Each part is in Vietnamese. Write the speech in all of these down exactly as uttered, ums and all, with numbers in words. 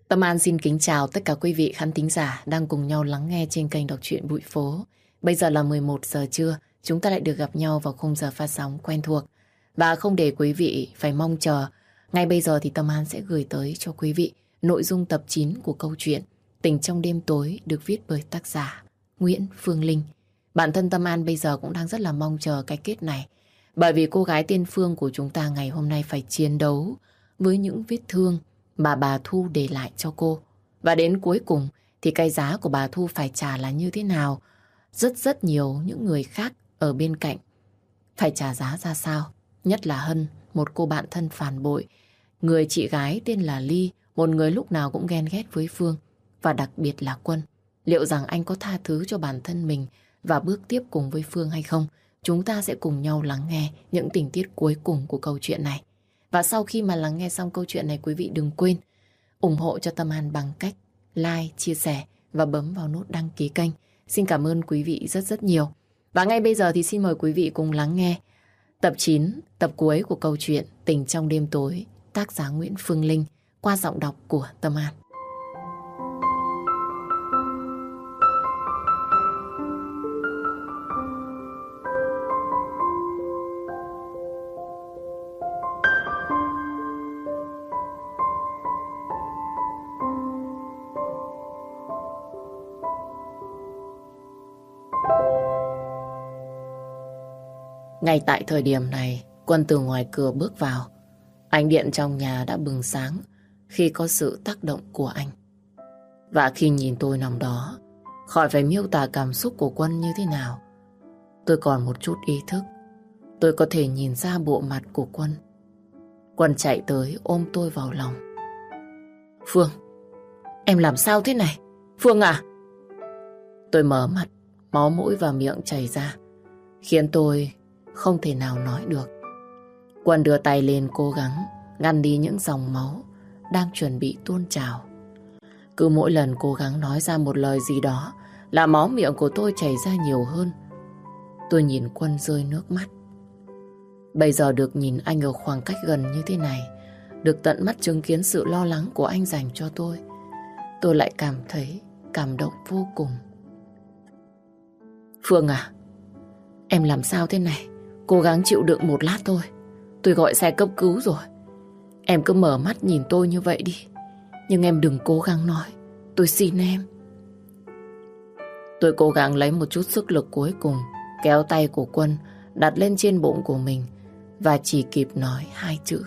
Tâm An xin kính chào tất cả quý vị khán thính giả đang cùng nhau lắng nghe trên kênh đọc truyện Bụi Phố. Bây giờ là mười một giờ trưa, chúng ta lại được gặp nhau vào khung giờ phát sóng quen thuộc. Và không để quý vị phải mong chờ, ngay bây giờ thì Tâm An sẽ gửi tới cho quý vị nội dung tập chín của câu chuyện Tình trong đêm tối được viết bởi tác giả Nguyễn Phương Linh. Bản thân Tâm An bây giờ cũng đang rất là mong chờ cái kết này, bởi vì cô gái tên Phương của chúng ta ngày hôm nay phải chiến đấu với những vết thương mà bà Thu để lại cho cô. Và đến cuối cùng thì cái giá của bà Thu phải trả là như thế nào? Rất rất nhiều những người khác ở bên cạnh phải trả giá ra sao? Nhất là Hân, một cô bạn thân phản bội. Người chị gái tên là Ly, một người lúc nào cũng ghen ghét với Phương. Và đặc biệt là Quân. Liệu rằng anh có tha thứ cho bản thân mình và bước tiếp cùng với Phương hay không? Chúng ta sẽ cùng nhau lắng nghe những tình tiết cuối cùng của câu chuyện này. Và sau khi mà lắng nghe xong câu chuyện này, quý vị đừng quên ủng hộ cho Tâm An bằng cách like, chia sẻ và bấm vào nút đăng ký kênh. Xin cảm ơn quý vị rất rất nhiều. Và ngay bây giờ thì xin mời quý vị cùng lắng nghe tập chín, tập cuối của câu chuyện Tình trong đêm tối, tác giả Nguyễn Phương Linh qua giọng đọc của Tâm An. Ngay tại thời điểm này, Quân từ ngoài cửa bước vào. Ánh điện trong nhà đã bừng sáng khi có sự tác động của anh. Và khi nhìn tôi nằm đó, khỏi phải miêu tả cảm xúc của Quân như thế nào. Tôi còn một chút ý thức. Tôi có thể nhìn ra bộ mặt của Quân. Quân chạy tới ôm tôi vào lòng. Phương, em làm sao thế này? Phương à? Tôi mở mắt, máu mũi và miệng chảy ra, khiến tôi không thể nào nói được. Quân đưa tay lên cố gắng ngăn đi những dòng máu đang chuẩn bị tuôn trào. Cứ mỗi lần cố gắng nói ra một lời gì đó là máu miệng của tôi chảy ra nhiều hơn. Tôi nhìn Quân rơi nước mắt. Bây giờ được nhìn anh ở khoảng cách gần như thế này, được tận mắt chứng kiến sự lo lắng của anh dành cho tôi, tôi lại cảm thấy cảm động vô cùng. Phương à, em làm sao thế này? Cố gắng chịu đựng một lát thôi. Tôi gọi xe cấp cứu rồi. Em cứ mở mắt nhìn tôi như vậy đi. Nhưng em đừng cố gắng nói. Tôi xin em. Tôi cố gắng lấy một chút sức lực cuối cùng, kéo tay của Quân đặt lên trên bụng của mình và chỉ kịp nói hai chữ: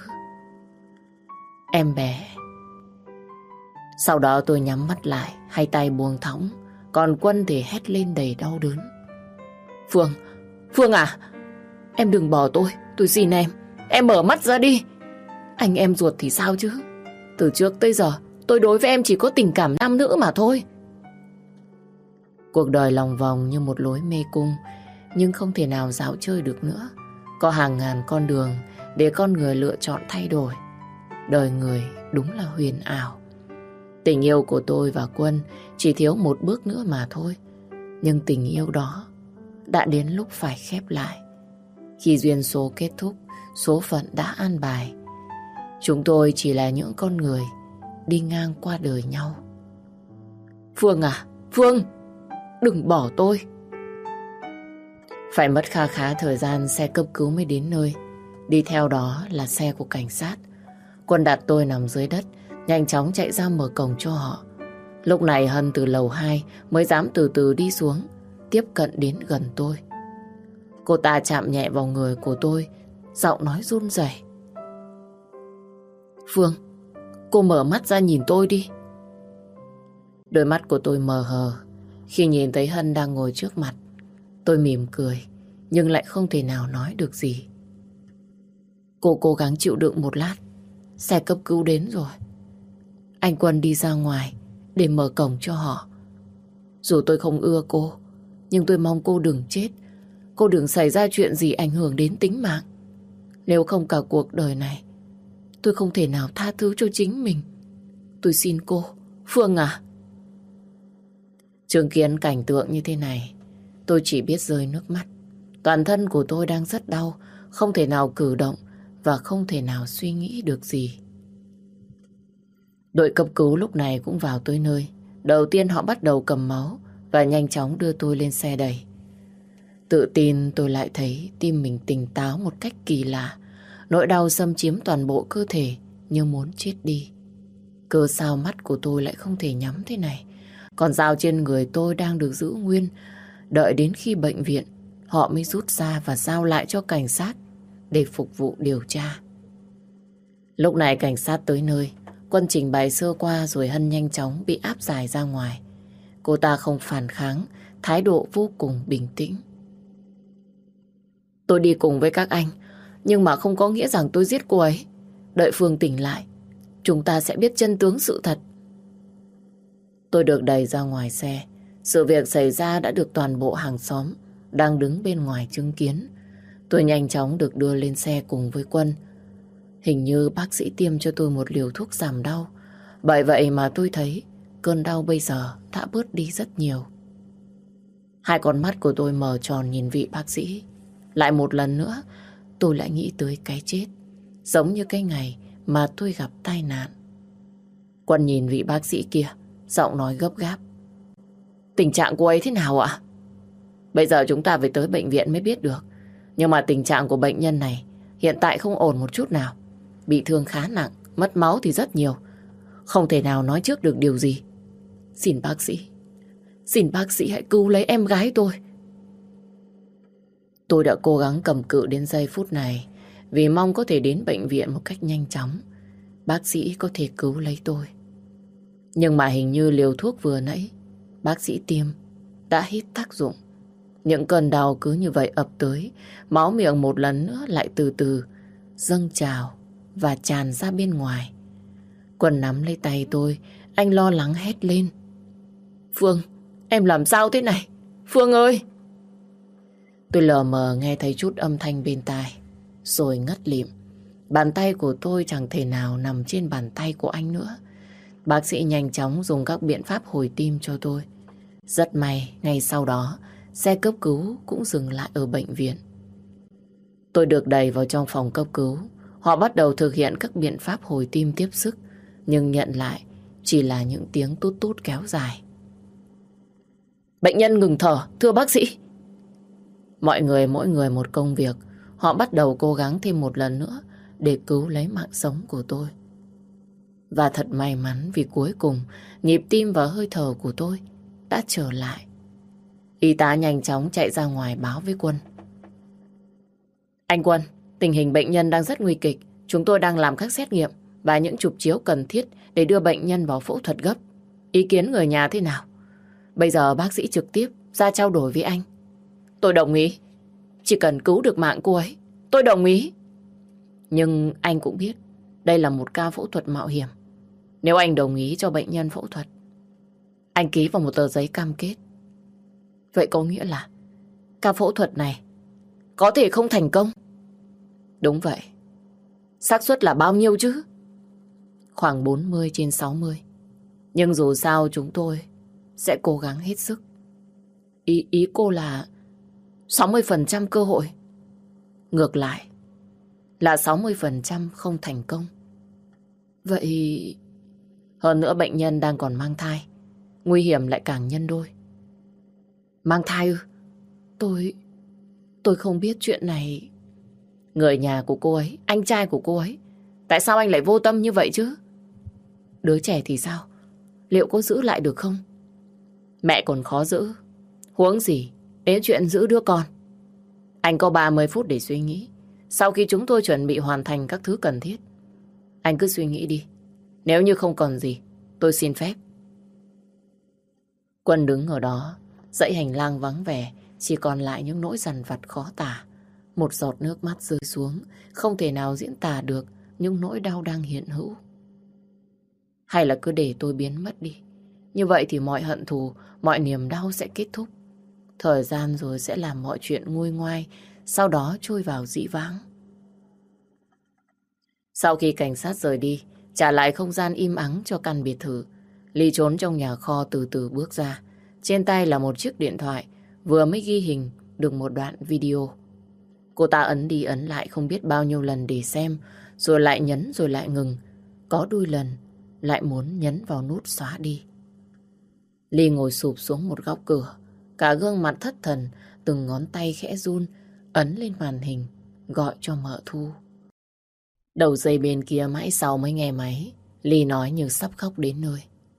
em bé. Sau đó tôi nhắm mắt lại, hai tay buông thõng, còn Quân thì hét lên đầy đau đớn. Phương, Phương à, em đừng bỏ tôi, tôi xin em. Em mở mắt ra đi. Anh em ruột thì sao chứ? Từ trước tới giờ tôi đối với em chỉ có tình cảm nam nữ mà thôi. Cuộc đời lòng vòng như một lối mê cung, nhưng không thể nào dạo chơi được nữa. Có hàng ngàn con đường để con người lựa chọn thay đổi. Đời người đúng là huyền ảo. Tình yêu của tôi và Quân chỉ thiếu một bước nữa mà thôi. Nhưng tình yêu đó đã đến lúc phải khép lại. Khi duyên số kết thúc, số phận đã an bài. Chúng tôi chỉ là những con người đi ngang qua đời nhau. Phương à, Phương, đừng bỏ tôi. Phải mất kha khá thời gian xe cấp cứu mới đến nơi. Đi theo đó là xe của cảnh sát. Quân đặt tôi nằm dưới đất, nhanh chóng chạy ra mở cổng cho họ. Lúc này Hân từ lầu hai mới dám từ từ đi xuống, tiếp cận đến gần tôi. Cô ta chạm nhẹ vào người của tôi, giọng nói run rẩy. Phương, cô mở mắt ra nhìn tôi đi. Đôi mắt của tôi mờ hờ khi nhìn thấy Hân đang ngồi trước mặt. Tôi mỉm cười, nhưng lại không thể nào nói được gì. Cô cố gắng chịu đựng một lát, xe cấp cứu đến rồi. Anh Quân đi ra ngoài để mở cổng cho họ. Dù tôi không ưa cô, nhưng tôi mong cô đừng chết. Cô đừng xảy ra chuyện gì ảnh hưởng đến tính mạng. Nếu không cả cuộc đời này, tôi không thể nào tha thứ cho chính mình. Tôi xin cô, Phương à. Chứng kiến cảnh tượng như thế này, tôi chỉ biết rơi nước mắt. Toàn thân của tôi đang rất đau, không thể nào cử động và không thể nào suy nghĩ được gì. Đội cấp cứu lúc này cũng vào tới nơi. Đầu tiên họ bắt đầu cầm máu và nhanh chóng đưa tôi lên xe đẩy. Tự tin tôi lại thấy tim mình tỉnh táo một cách kỳ lạ. Nỗi đau xâm chiếm toàn bộ cơ thể như muốn chết đi. Cơ sao mắt của tôi lại không thể nhắm thế này. Còn dao trên người tôi đang được giữ nguyên. Đợi đến khi bệnh viện, họ mới rút ra và giao lại cho cảnh sát để phục vụ điều tra. Lúc này cảnh sát tới nơi, Quân trình bày sơ qua rồi Hân nhanh chóng bị áp giải ra ngoài. Cô ta không phản kháng, thái độ vô cùng bình tĩnh. Tôi đi cùng với các anh, nhưng mà không có nghĩa rằng tôi giết cô ấy. Đợi Phương tỉnh lại, chúng ta sẽ biết chân tướng sự thật. Tôi được đẩy ra ngoài xe. Sự việc xảy ra đã được toàn bộ hàng xóm đang đứng bên ngoài chứng kiến. Tôi nhanh chóng được đưa lên xe cùng với Quân. Hình như bác sĩ tiêm cho tôi một liều thuốc giảm đau. Bởi vậy mà tôi thấy cơn đau bây giờ đã bớt đi rất nhiều. Hai con mắt của tôi mở tròn nhìn vị bác sĩ. Lại một lần nữa, tôi lại nghĩ tới cái chết. Giống như cái ngày mà tôi gặp tai nạn. Quân nhìn vị bác sĩ kia, giọng nói gấp gáp. Tình trạng cô ấy thế nào ạ? Bây giờ chúng ta phải tới bệnh viện mới biết được. Nhưng mà tình trạng của bệnh nhân này hiện tại không ổn một chút nào. Bị thương khá nặng, mất máu thì rất nhiều. Không thể nào nói trước được điều gì. Xin bác sĩ, xin bác sĩ hãy cứu lấy em gái tôi. Tôi đã cố gắng cầm cự đến giây phút này vì mong có thể đến bệnh viện một cách nhanh chóng. Bác sĩ có thể cứu lấy tôi. Nhưng mà hình như liều thuốc vừa nãy bác sĩ tiêm đã hết tác dụng. Những cơn đau cứ như vậy ập tới. Máu miệng một lần nữa lại từ từ dâng trào và tràn ra bên ngoài. Quân nắm lấy tay tôi. Anh lo lắng hét lên. Phương, em làm sao thế này? Phương ơi! Tôi lờ mờ nghe thấy chút âm thanh bên tai, rồi ngất lịm. Bàn tay của tôi chẳng thể nào nằm trên bàn tay của anh nữa. Bác sĩ nhanh chóng dùng các biện pháp hồi tim cho tôi. Rất may, ngay sau đó, xe cấp cứu cũng dừng lại ở bệnh viện. Tôi được đẩy vào trong phòng cấp cứu. Họ bắt đầu thực hiện các biện pháp hồi tim tiếp sức, nhưng nhận lại chỉ là những tiếng tút tút kéo dài. Bệnh nhân ngừng thở, thưa bác sĩ. Mọi người mỗi người một công việc. Họ bắt đầu cố gắng thêm một lần nữa để cứu lấy mạng sống của tôi. Và thật may mắn vì cuối cùng nhịp tim và hơi thở của tôi đã trở lại. Y tá nhanh chóng chạy ra ngoài báo với Quân. Anh Quân, tình hình bệnh nhân đang rất nguy kịch. Chúng tôi đang làm các xét nghiệm và những chụp chiếu cần thiết để đưa bệnh nhân vào phẫu thuật gấp. Ý kiến người nhà thế nào? Bây giờ bác sĩ trực tiếp ra trao đổi với anh. Tôi đồng ý. Chỉ cần cứu được mạng cô ấy, tôi đồng ý. Nhưng anh cũng biết đây là một ca phẫu thuật mạo hiểm. Nếu anh đồng ý cho bệnh nhân phẫu thuật, anh ký vào một tờ giấy cam kết. Vậy có nghĩa là ca phẫu thuật này có thể không thành công? Đúng vậy. Xác suất là bao nhiêu chứ? Khoảng bốn mươi trên sáu mươi. Nhưng dù sao chúng tôi sẽ cố gắng hết sức. Ý, ý cô là sáu mươi phần trăm cơ hội. Ngược lại là sáu mươi phần trăm không thành công. Vậy hơn nữa bệnh nhân đang còn mang thai, nguy hiểm lại càng nhân đôi. Mang thai ư? Tôi... Tôi không biết chuyện này. Người nhà của cô ấy, anh trai của cô ấy, tại sao anh lại vô tâm như vậy chứ? Đứa trẻ thì sao? Liệu có giữ lại được không? Mẹ còn khó giữ, huống gì đến chuyện giữ đứa con. Anh có ba mươi phút để suy nghĩ. Sau khi chúng tôi chuẩn bị hoàn thành các thứ cần thiết, anh cứ suy nghĩ đi. Nếu như không còn gì, tôi xin phép. Quân đứng ở đó, dãy hành lang vắng vẻ, chỉ còn lại những nỗi dằn vặt khó tả. Một giọt nước mắt rơi xuống, không thể nào diễn tả được những nỗi đau đang hiện hữu. Hay là cứ để tôi biến mất đi. Như vậy thì mọi hận thù, mọi niềm đau sẽ kết thúc. Thời gian rồi sẽ làm mọi chuyện nguôi ngoai, sau đó trôi vào dĩ vãng. Sau khi cảnh sát rời đi, trả lại không gian im ắng cho căn biệt thự, Ly trốn trong nhà kho từ từ bước ra. Trên tay là một chiếc điện thoại, vừa mới ghi hình được một đoạn video. Cô ta ấn đi ấn lại không biết bao nhiêu lần để xem, rồi lại nhấn rồi lại ngừng. Có đôi lần, lại muốn nhấn vào nút xóa đi. Ly ngồi sụp xuống một góc cửa, cả gương mặt thất thần, từng ngón tay khẽ run, ấn lên màn hình, gọi cho mợ Thu. Đầu dây bên kia mãi sau mới nghe máy, Ly nói như sắp khóc đến nơi.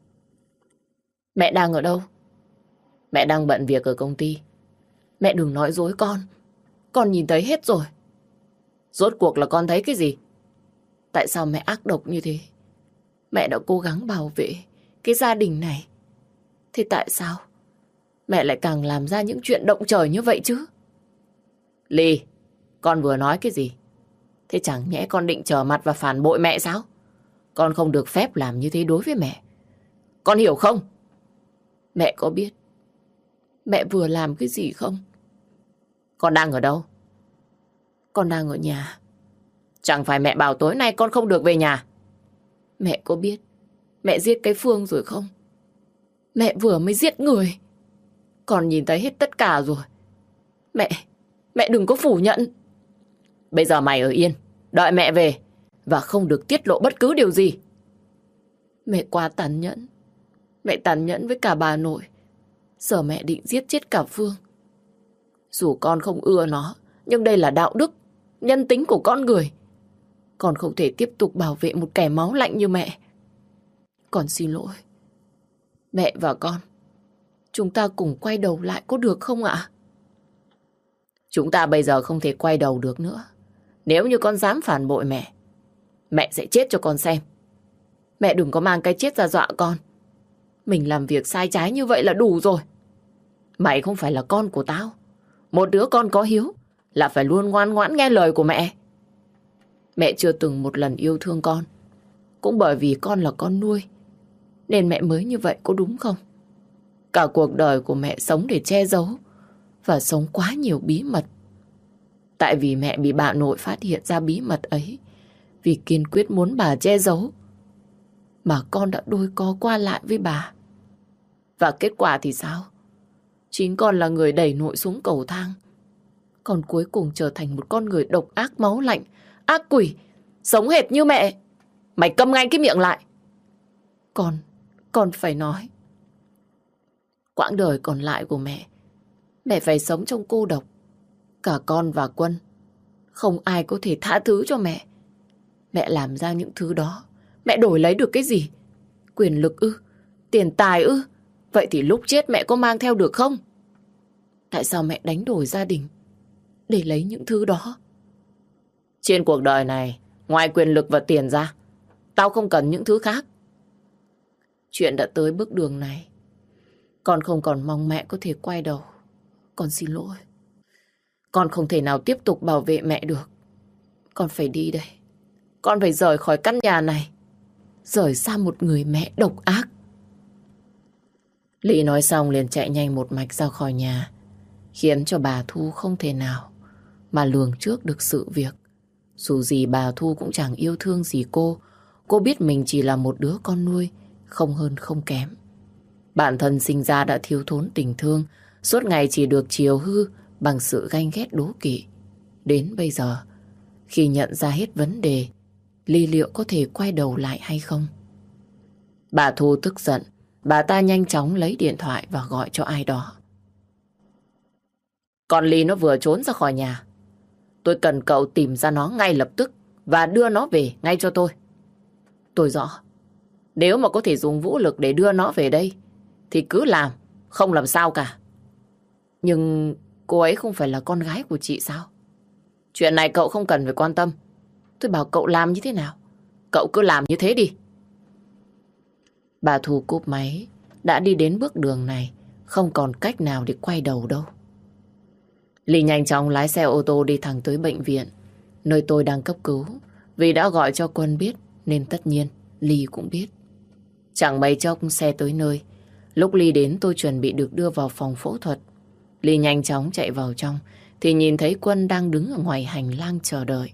Mẹ đang ở đâu? Mẹ đang bận việc ở công ty. Mẹ đừng nói dối con. Con nhìn thấy hết rồi. Rốt cuộc là con thấy cái gì? Tại sao mẹ ác độc như thế? Mẹ đã cố gắng bảo vệ cái gia đình này. Thế tại sao mẹ lại càng làm ra những chuyện động trời như vậy chứ? Ly, con vừa nói cái gì? Thế chẳng nhẽ con định trở mặt và phản bội mẹ sao? Con không được phép làm như thế đối với mẹ. Con hiểu không? Mẹ có biết mẹ vừa làm cái gì không? Con đang ở đâu? Con đang ở nhà. Chẳng phải mẹ bảo tối nay con không được về nhà? Mẹ có biết mẹ giết cái Phương rồi không? Mẹ vừa mới giết người. Con nhìn thấy hết tất cả rồi. Mẹ, mẹ đừng có phủ nhận. Bây giờ mày ở yên, đợi mẹ về và không được tiết lộ bất cứ điều gì. Mẹ quá tàn nhẫn. Mẹ tàn nhẫn với cả bà nội. Giờ mẹ định giết chết cả Phương. Dù con không ưa nó, nhưng đây là đạo đức, nhân tính của con người. Con không thể tiếp tục bảo vệ một kẻ máu lạnh như mẹ. Con xin lỗi. Mẹ và con, chúng ta cùng quay đầu lại có được không ạ? Chúng ta bây giờ không thể quay đầu được nữa. Nếu như con dám phản bội mẹ, mẹ sẽ chết cho con xem. Mẹ đừng có mang cái chết ra dọa con. Mình làm việc sai trái như vậy là đủ rồi. Mày không phải là con của tao. Một đứa con có hiếu là phải luôn ngoan ngoãn nghe lời của mẹ. Mẹ chưa từng một lần yêu thương con. Cũng bởi vì con là con nuôi, nên mẹ mới như vậy, có đúng không? Cả cuộc đời của mẹ sống để che giấu và sống quá nhiều bí mật. Tại vì mẹ bị bà nội phát hiện ra bí mật ấy, vì kiên quyết muốn bà che giấu, mà con đã đôi co qua lại với bà. Và kết quả thì sao? Chính con là người đẩy nội xuống cầu thang. Con cuối cùng trở thành một con người độc ác, máu lạnh, ác quỷ, sống hệt như mẹ. Mày câm ngay cái miệng lại. Con, con phải nói. Quãng đời còn lại của mẹ, mẹ phải sống trong cô độc. Cả con và Quân, không ai có thể tha thứ cho mẹ. Mẹ làm ra những thứ đó, mẹ đổi lấy được cái gì? Quyền lực ư? Tiền tài ư? Vậy thì lúc chết mẹ có mang theo được không? Tại sao mẹ đánh đổi gia đình để lấy những thứ đó? Trên cuộc đời này, ngoài quyền lực và tiền ra, tao không cần những thứ khác. Chuyện đã tới bước đường này, con không còn mong mẹ có thể quay đầu. Con xin lỗi. Con không thể nào tiếp tục bảo vệ mẹ được. Con phải đi đây. Con phải rời khỏi căn nhà này, rời xa một người mẹ độc ác. Lý nói xong liền chạy nhanh một mạch ra khỏi nhà, khiến cho bà Thu không thể nào mà lường trước được sự việc. Dù gì bà Thu cũng chẳng yêu thương gì cô. Cô biết mình chỉ là một đứa con nuôi, không hơn không kém. Bản thân sinh ra đã thiếu thốn tình thương, suốt ngày chỉ được chiều hư bằng sự ganh ghét đố kỵ. Đến bây giờ, khi nhận ra hết vấn đề, Ly liệu có thể quay đầu lại hay không? Bà Thu tức giận, bà ta nhanh chóng lấy điện thoại và gọi cho ai đó. Con Ly nó vừa trốn ra khỏi nhà. Tôi cần cậu tìm ra nó ngay lập tức và đưa nó về ngay cho tôi. Tôi rõ. Nếu mà có thể dùng vũ lực để đưa nó về đây thì cứ làm, không làm sao cả. Nhưng cô ấy không phải là con gái của chị sao? Chuyện này cậu không cần phải quan tâm. Tôi bảo cậu làm như thế nào, cậu cứ làm như thế đi. Bà Thu cúp máy, đã đi đến bước đường này, không còn cách nào để quay đầu đâu. Ly nhanh chóng lái xe ô tô đi thẳng tới bệnh viện, nơi tôi đang cấp cứu. Vì đã gọi cho Quân biết, nên tất nhiên Ly cũng biết. Chẳng mấy chốc xe tới nơi. Lúc Ly đến tôi chuẩn bị được đưa vào phòng phẫu thuật. Ly nhanh chóng chạy vào trong, thì nhìn thấy Quân đang đứng ở ngoài hành lang chờ đợi.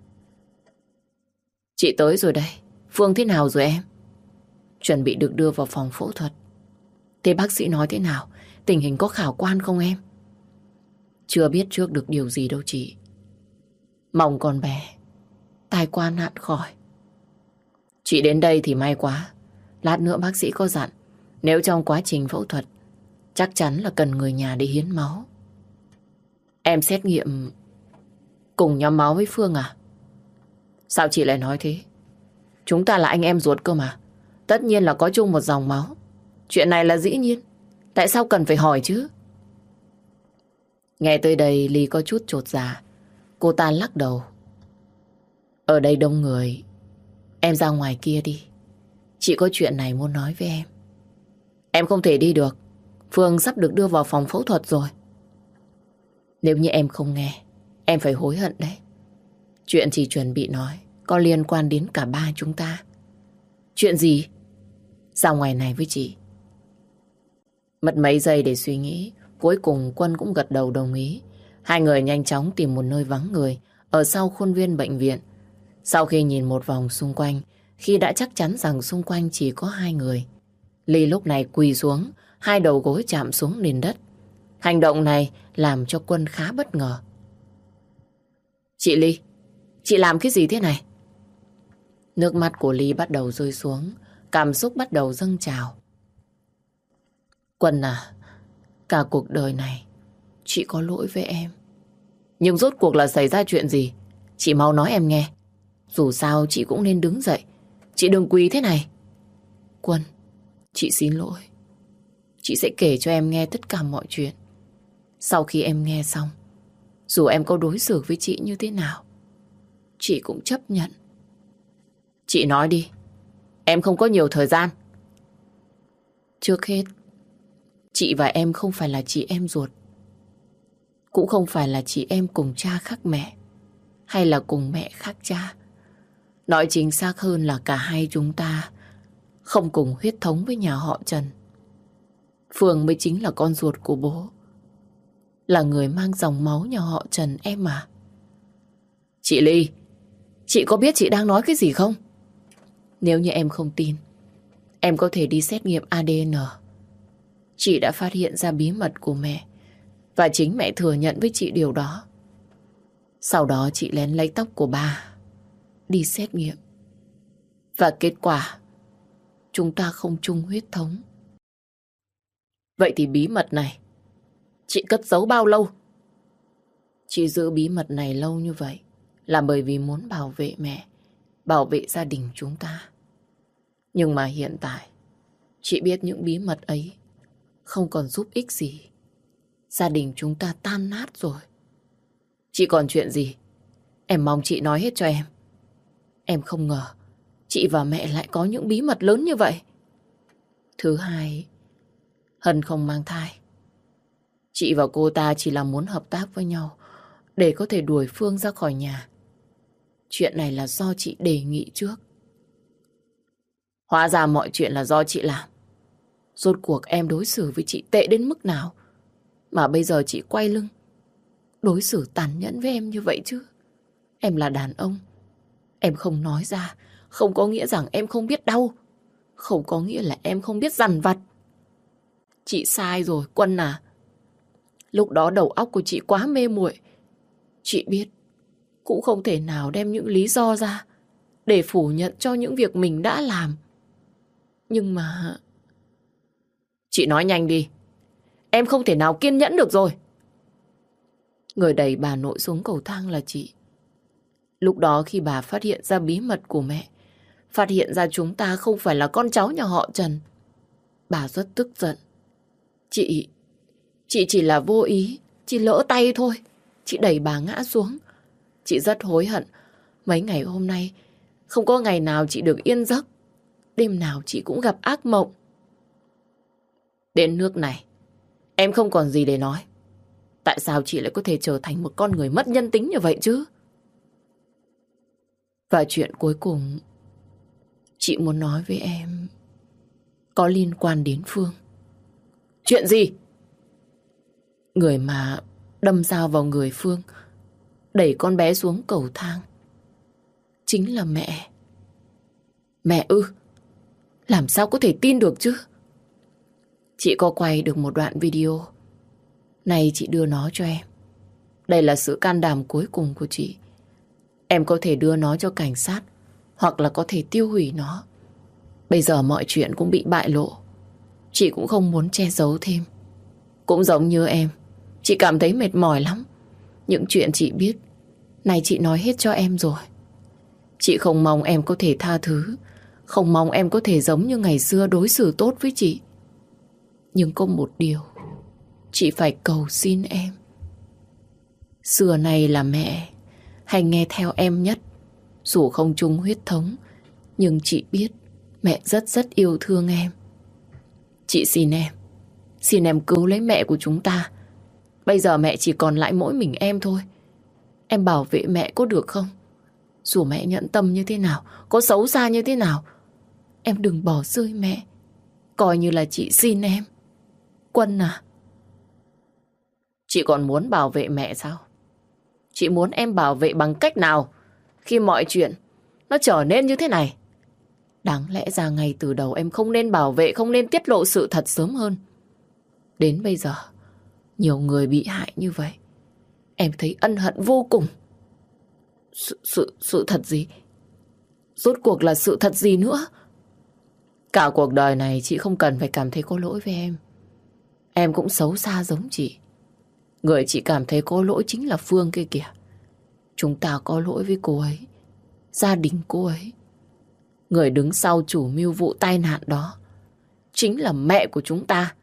Chị tới rồi đây. Phương thế nào rồi em? Chuẩn bị được đưa vào phòng phẫu thuật. Thế bác sĩ nói thế nào? Tình hình có khả quan không em? Chưa biết trước được điều gì đâu chị. Mong con bé tai qua nạn khỏi. Chị đến đây thì may quá. Lát nữa bác sĩ có dặn, nếu trong quá trình phẫu thuật, chắc chắn là cần người nhà đi hiến máu. Em xét nghiệm cùng nhóm máu với Phương à? Sao chị lại nói thế? Chúng ta là anh em ruột cơ mà. Tất nhiên là có chung một dòng máu. Chuyện này là dĩ nhiên. Tại sao cần phải hỏi chứ? Nghe tới đây Ly có chút chột dạ. Cô ta lắc đầu. Ở đây đông người, em ra ngoài kia đi. Chị có chuyện này muốn nói với em. Em không thể đi được. Phương sắp được đưa vào phòng phẫu thuật rồi. Nếu như em không nghe, em phải hối hận đấy. Chuyện chị chuẩn bị nói có liên quan đến cả ba chúng ta. Chuyện gì? Ra ngoài này với chị. Mất mấy giây để suy nghĩ, cuối cùng Quân cũng gật đầu đồng ý. Hai người nhanh chóng tìm một nơi vắng người ở sau khuôn viên bệnh viện. Sau khi nhìn một vòng xung quanh, khi đã chắc chắn rằng xung quanh chỉ có hai người, Ly lúc này quỳ xuống, hai đầu gối chạm xuống nền đất. Hành động này làm cho Quân khá bất ngờ. Chị Ly, chị làm cái gì thế này? Nước mắt của Ly bắt đầu rơi xuống, cảm xúc bắt đầu dâng trào. Quân à, cả cuộc đời này chị có lỗi với em. Nhưng rốt cuộc là xảy ra chuyện gì? Chị mau nói em nghe. Dù sao chị cũng nên đứng dậy. Chị đừng quỳ thế này. Quân, chị xin lỗi. Chị sẽ kể cho em nghe tất cả mọi chuyện. Sau khi em nghe xong, dù em có đối xử với chị như thế nào, chị cũng chấp nhận. Chị nói đi. Em không có nhiều thời gian. Trước hết, chị và em không phải là chị em ruột. Cũng không phải là chị em cùng cha khác mẹ, hay là cùng mẹ khác cha. Nói chính xác hơn là cả hai chúng ta không cùng huyết thống với nhà họ Trần. Phương mới chính là con ruột của bố, là người mang dòng máu nhà họ Trần em à. Chị Ly, chị có biết chị đang nói cái gì không? Nếu như em không tin, em có thể đi xét nghiệm a đê en. Chị đã phát hiện ra bí mật của mẹ, và chính mẹ thừa nhận với chị điều đó. Sau đó chị lén lấy tóc của ba, đi xét nghiệm. Và kết quả, chúng ta không chung huyết thống. Vậy thì bí mật này, chị cất giấu bao lâu? Chị giữ bí mật này lâu như vậy là bởi vì muốn bảo vệ mẹ, bảo vệ gia đình chúng ta. Nhưng mà hiện tại, chị biết những bí mật ấy không còn giúp ích gì. Gia đình chúng ta tan nát rồi. Chị còn chuyện gì? Em mong chị nói hết cho em. Em không ngờ chị và mẹ lại có những bí mật lớn như vậy. Thứ hai, Hân không mang thai. Chị và cô ta chỉ là muốn hợp tác với nhau để có thể đuổi Phương ra khỏi nhà. Chuyện này là do chị đề nghị trước. Hóa ra mọi chuyện là do chị làm. Rốt cuộc em đối xử với chị tệ đến mức nào mà bây giờ chị quay lưng đối xử tàn nhẫn với em như vậy chứ? Em là đàn ông. Em không nói ra không có nghĩa rằng em không biết đau, không có nghĩa là em không biết dằn vặt. Chị sai rồi Quân à. Lúc đó đầu óc của chị quá mê muội. Chị biết cũng không thể nào đem những lý do ra để phủ nhận cho những việc mình đã làm. Nhưng mà... Chị nói nhanh đi. Em không thể nào kiên nhẫn được rồi. Người đẩy bà nội xuống cầu thang là chị. Lúc đó khi bà phát hiện ra bí mật của mẹ, phát hiện ra chúng ta không phải là con cháu nhà họ Trần, bà rất tức giận. Chị... Chị chỉ là vô ý, chị lỡ tay thôi. Chị đẩy bà ngã xuống. Chị rất hối hận. Mấy ngày hôm nay không có ngày nào chị được yên giấc. Đêm nào chị cũng gặp ác mộng. Đến nước này, em không còn gì để nói. Tại sao chị lại có thể trở thành một con người mất nhân tính như vậy chứ? Và chuyện cuối cùng chị muốn nói với em có liên quan đến Phương. Chuyện gì? Người mà đâm dao vào người Phương, đẩy con bé xuống cầu thang, chính là mẹ. Mẹ ư? Làm sao có thể tin được chứ? Chị có quay được một đoạn video. Này chị đưa nó cho em. Đây là sự can đảm cuối cùng của chị. Em có thể đưa nó cho cảnh sát, hoặc là có thể tiêu hủy nó. Bây giờ mọi chuyện cũng bị bại lộ. Chị cũng không muốn che giấu thêm. Cũng giống như em, chị cảm thấy mệt mỏi lắm. Những chuyện chị biết, này chị nói hết cho em rồi. Chị không mong em có thể tha thứ, không mong em có thể giống như ngày xưa đối xử tốt với chị. Nhưng có một điều, chị phải cầu xin em. Xưa này là mẹ hay nghe theo em nhất. Dù không chung huyết thống, nhưng chị biết mẹ rất rất yêu thương em. Chị xin em, xin em cứu lấy mẹ của chúng ta. Bây giờ mẹ chỉ còn lại mỗi mình em thôi. Em bảo vệ mẹ có được không? Dù mẹ nhẫn tâm như thế nào, có xấu xa như thế nào, em đừng bỏ rơi mẹ. Coi như là chị xin em. Quân à? Chị còn muốn bảo vệ mẹ sao? Chị muốn em bảo vệ bằng cách nào khi mọi chuyện nó trở nên như thế này? Đáng lẽ ra ngay từ đầu em không nên bảo vệ, không nên tiết lộ sự thật sớm hơn. Đến bây giờ, nhiều người bị hại như vậy, em thấy ân hận vô cùng. Sự, sự, sự thật gì? Rốt cuộc là sự thật gì nữa? Cả cuộc đời này chị không cần phải cảm thấy có lỗi với em. Em cũng xấu xa giống chị. Người chị cảm thấy có lỗi chính là Phương kia kìa. Chúng ta có lỗi với cô ấy, gia đình cô ấy. Người đứng sau chủ mưu vụ tai nạn đó chính là mẹ của chúng ta.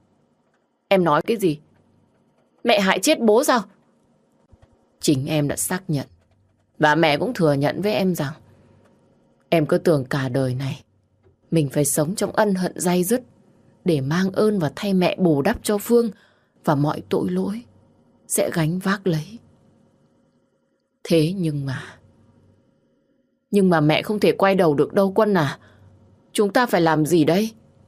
Em nói cái gì? Mẹ hại chết bố sao? Chính em đã xác nhận, và mẹ cũng thừa nhận với em rằng em cứ tưởng cả đời này mình phải sống trong ân hận day dứt để mang ơn và thay mẹ bù đắp cho Phương, và mọi tội lỗi sẽ gánh vác lấy. Thế nhưng mà Nhưng mà mẹ không thể quay đầu được đâu Quân à. Chúng ta phải làm gì đây?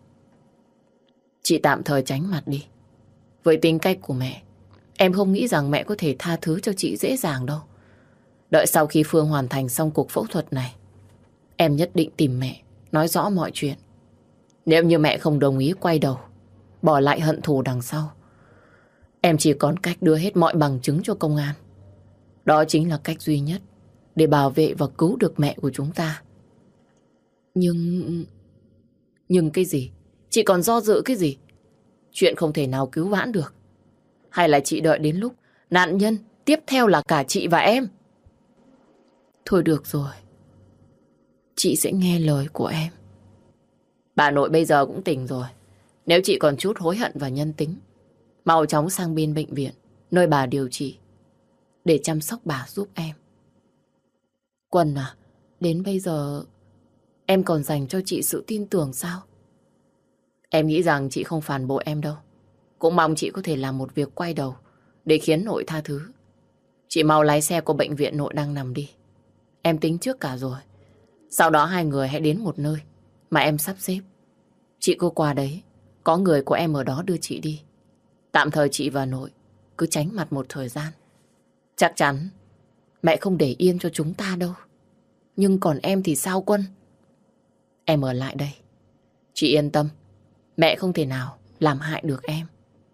Chị tạm thời tránh mặt đi. Với tính cách của mẹ, em không nghĩ rằng mẹ có thể tha thứ cho chị dễ dàng đâu. Đợi sau khi Phương hoàn thành xong cuộc phẫu thuật này, em nhất định tìm mẹ, nói rõ mọi chuyện. Nếu như mẹ không đồng ý quay đầu, bỏ lại hận thù đằng sau, em chỉ còn cách đưa hết mọi bằng chứng cho công an. Đó chính là cách duy nhất để bảo vệ và cứu được mẹ của chúng ta. Nhưng... Nhưng cái gì? Chị còn do dự cái gì? Chuyện không thể nào cứu vãn được. Hay là chị đợi đến lúc nạn nhân tiếp theo là cả chị và em? Thôi được rồi, chị sẽ nghe lời của em. Bà nội bây giờ cũng tỉnh rồi. Nếu chị còn chút hối hận và nhân tính, mau chóng sang bên bệnh viện nơi bà điều trị để chăm sóc bà giúp em. Quân à, đến bây giờ em còn dành cho chị sự tin tưởng sao? Em nghĩ rằng chị không phản bội em đâu. Cũng mong chị có thể làm một việc quay đầu để khiến nội tha thứ. Chị mau lái xe của bệnh viện nội đang nằm đi. Em tính trước cả rồi. Sau đó hai người hãy đến một nơi mà em sắp xếp. Chị cứ qua đấy, có người của em ở đó đưa chị đi. Tạm thời chị và nội cứ tránh mặt một thời gian. Chắc chắn mẹ không để yên cho chúng ta đâu. Nhưng còn em thì sao Quân? Em ở lại đây. Chị yên tâm, mẹ không thể nào làm hại được em.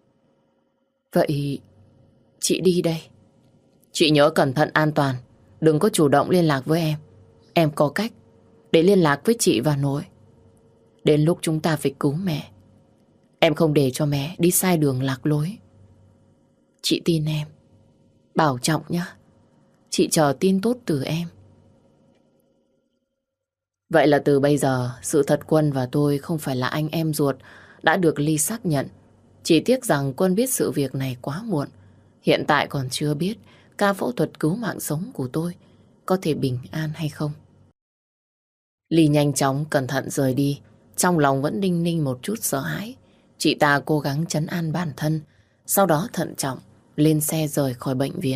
Vậy chị đi đây. Chị nhớ cẩn thận an toàn. Đừng có chủ động liên lạc với em. Em có cách để liên lạc với chị và nội. Đến lúc chúng ta phải cứu mẹ, em không để cho mẹ đi sai đường lạc lối. Chị tin em. Bảo trọng nhé. Chị chờ tin tốt từ em. Vậy là từ bây giờ, sự thật Quân và tôi không phải là anh em ruột đã được Ly xác nhận. Chỉ tiếc rằng Quân biết sự việc này quá muộn. Hiện tại còn chưa biết ca phẫu thuật cứu mạng sống của tôi có thể bình an hay không. Ly nhanh chóng cẩn thận rời đi. Trong lòng vẫn đinh ninh một chút sợ hãi. Chị ta cố gắng trấn an bản thân, sau đó thận trọng lên xe rời khỏi bệnh viện.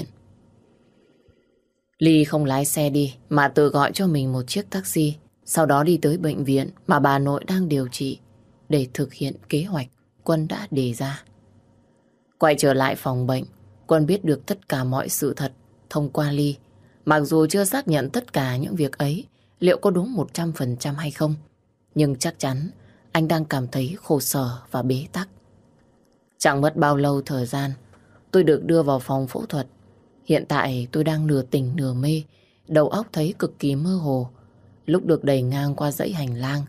Ly không lái xe đi mà tự gọi cho mình một chiếc taxi, sau đó đi tới bệnh viện mà bà nội đang điều trị để thực hiện kế hoạch Quân đã đề ra. Quay trở lại phòng bệnh, Quân biết được tất cả mọi sự thật thông qua Ly. Mặc dù chưa xác nhận tất cả những việc ấy liệu có đúng một trăm phần trăm hay không, nhưng chắc chắn anh đang cảm thấy khổ sở và bế tắc. Chẳng mất bao lâu thời gian, tôi được đưa vào phòng phẫu thuật. Hiện tại tôi đang nửa tỉnh nửa mê, đầu óc thấy cực kỳ mơ hồ. Lúc được đẩy ngang qua dãy hành lang,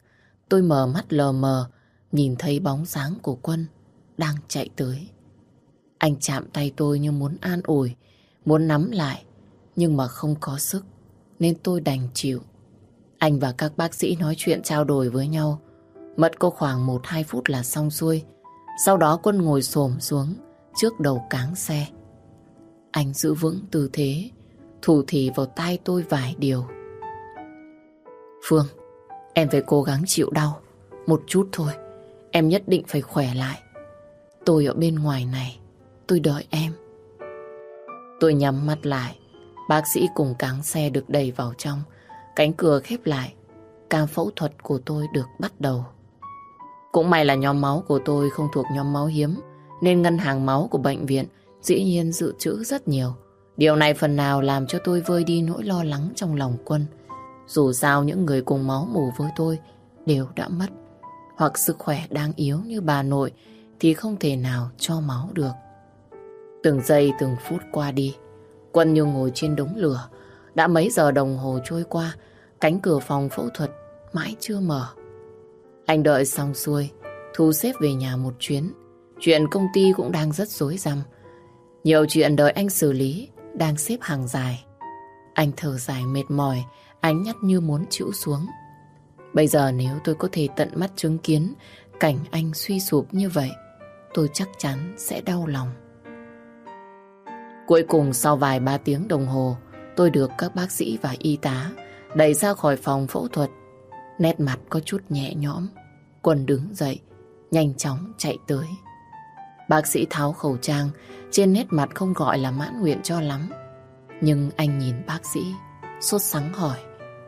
tôi mở mắt lờ mờ, nhìn thấy bóng dáng của Quân đang chạy tới. Anh chạm tay tôi như muốn an ủi, muốn nắm lại, nhưng mà không có sức, nên tôi đành chịu. Anh và các bác sĩ nói chuyện trao đổi với nhau, mất có khoảng một hai phút là xong xuôi. Sau đó Quân ngồi xổm xuống trước đầu cáng xe. Anh giữ vững tư thế, thủ thỉ vào tai tôi vài điều. Phương, em phải cố gắng chịu đau, một chút thôi. Em nhất định phải khỏe lại. Tôi ở bên ngoài này, tôi đợi em. Tôi nhắm mắt lại. Bác sĩ cùng cáng xe được đẩy vào trong. Cánh cửa khép lại. Ca phẫu thuật của tôi được bắt đầu. Cũng may là nhóm máu của tôi không thuộc nhóm máu hiếm, nên ngân hàng máu của bệnh viện dĩ nhiên dự trữ rất nhiều. Điều này phần nào làm cho tôi vơi đi nỗi lo lắng trong lòng Quân. Dù sao những người cùng máu mủ với tôi đều đã mất, hoặc sức khỏe đang yếu như bà nội thì không thể nào cho máu được. Từng giây từng phút qua đi, Quân như ngồi trên đống lửa. Đã mấy giờ đồng hồ trôi qua, cánh cửa phòng phẫu thuật mãi chưa mở. Anh đợi xong xuôi, thu xếp về nhà một chuyến. Chuyện công ty cũng đang rất rối rắm. Nhiều chuyện đợi anh xử lý đang xếp hàng dài. Anh thở dài mệt mỏi, ánh mắt như muốn trĩu xuống. Bây giờ nếu tôi có thể tận mắt chứng kiến cảnh anh suy sụp như vậy, tôi chắc chắn sẽ đau lòng. Cuối cùng sau vài ba tiếng đồng hồ, tôi được các bác sĩ và y tá đẩy ra khỏi phòng phẫu thuật. Nét mặt có chút nhẹ nhõm. Quân đứng dậy, nhanh chóng chạy tới. Bác sĩ tháo khẩu trang, trên nét mặt không gọi là mãn nguyện cho lắm. Nhưng anh nhìn bác sĩ, sốt sắng hỏi: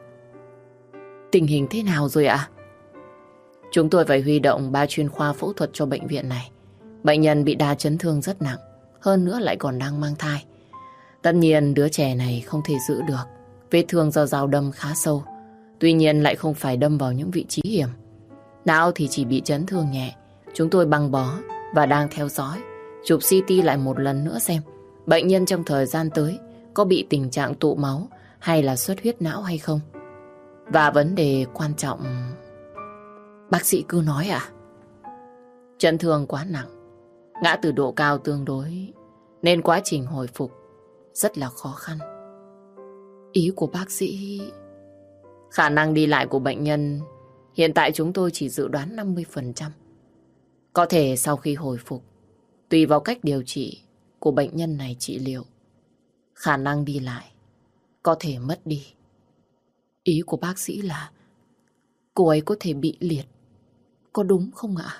Tình hình thế nào rồi ạ? Chúng tôi phải huy động ba chuyên khoa phẫu thuật cho bệnh viện này. Bệnh nhân bị đa chấn thương rất nặng, hơn nữa lại còn đang mang thai. Tất nhiên đứa trẻ này không thể giữ được. Vết thương do dao đâm khá sâu, tuy nhiên lại không phải đâm vào những vị trí hiểm. Não thì chỉ bị chấn thương nhẹ. Chúng tôi băng bó và đang theo dõi, chụp xê tê lại một lần nữa xem bệnh nhân trong thời gian tới có bị tình trạng tụ máu hay là xuất huyết não hay không. Và vấn đề quan trọng... Bác sĩ cứ nói à? Chấn thương quá nặng, ngã từ độ cao tương đối, nên quá trình hồi phục rất là khó khăn. Ý của bác sĩ... Khả năng đi lại của bệnh nhân hiện tại chúng tôi chỉ dự đoán năm mươi phần trăm. Có thể sau khi hồi phục, tùy vào cách điều trị của bệnh nhân này trị liệu, khả năng đi lại có thể mất đi. Ý của bác sĩ là cô ấy có thể bị liệt, có đúng không ạ?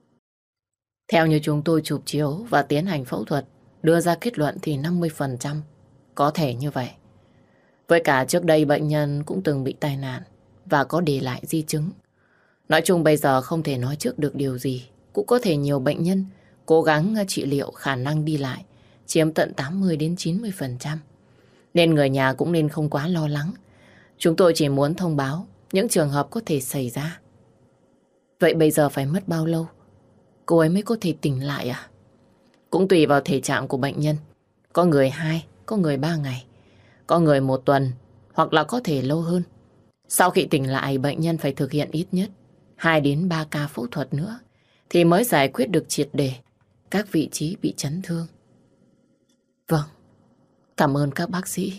Theo như chúng tôi chụp chiếu và tiến hành phẫu thuật, đưa ra kết luận thì năm mươi phần trăm có thể như vậy. Với cả trước đây bệnh nhân cũng từng bị tai nạn và có để lại di chứng. Nói chung bây giờ không thể nói trước được điều gì. Cũng có thể nhiều bệnh nhân cố gắng trị liệu khả năng đi lại chiếm tận tám mươi đến chín mươi phần trăm. Nên người nhà cũng nên không quá lo lắng. Chúng tôi chỉ muốn thông báo những trường hợp có thể xảy ra. Vậy bây giờ phải mất bao lâu cô ấy mới có thể tỉnh lại à? Cũng tùy vào thể trạng của bệnh nhân. Có người hai, có người ba ngày, có người một tuần, hoặc là có thể lâu hơn. Sau khi tỉnh lại, bệnh nhân phải thực hiện ít nhất hai đến ba ca phẫu thuật nữa thì mới giải quyết được triệt để các vị trí bị chấn thương. Vâng, cảm ơn các bác sĩ.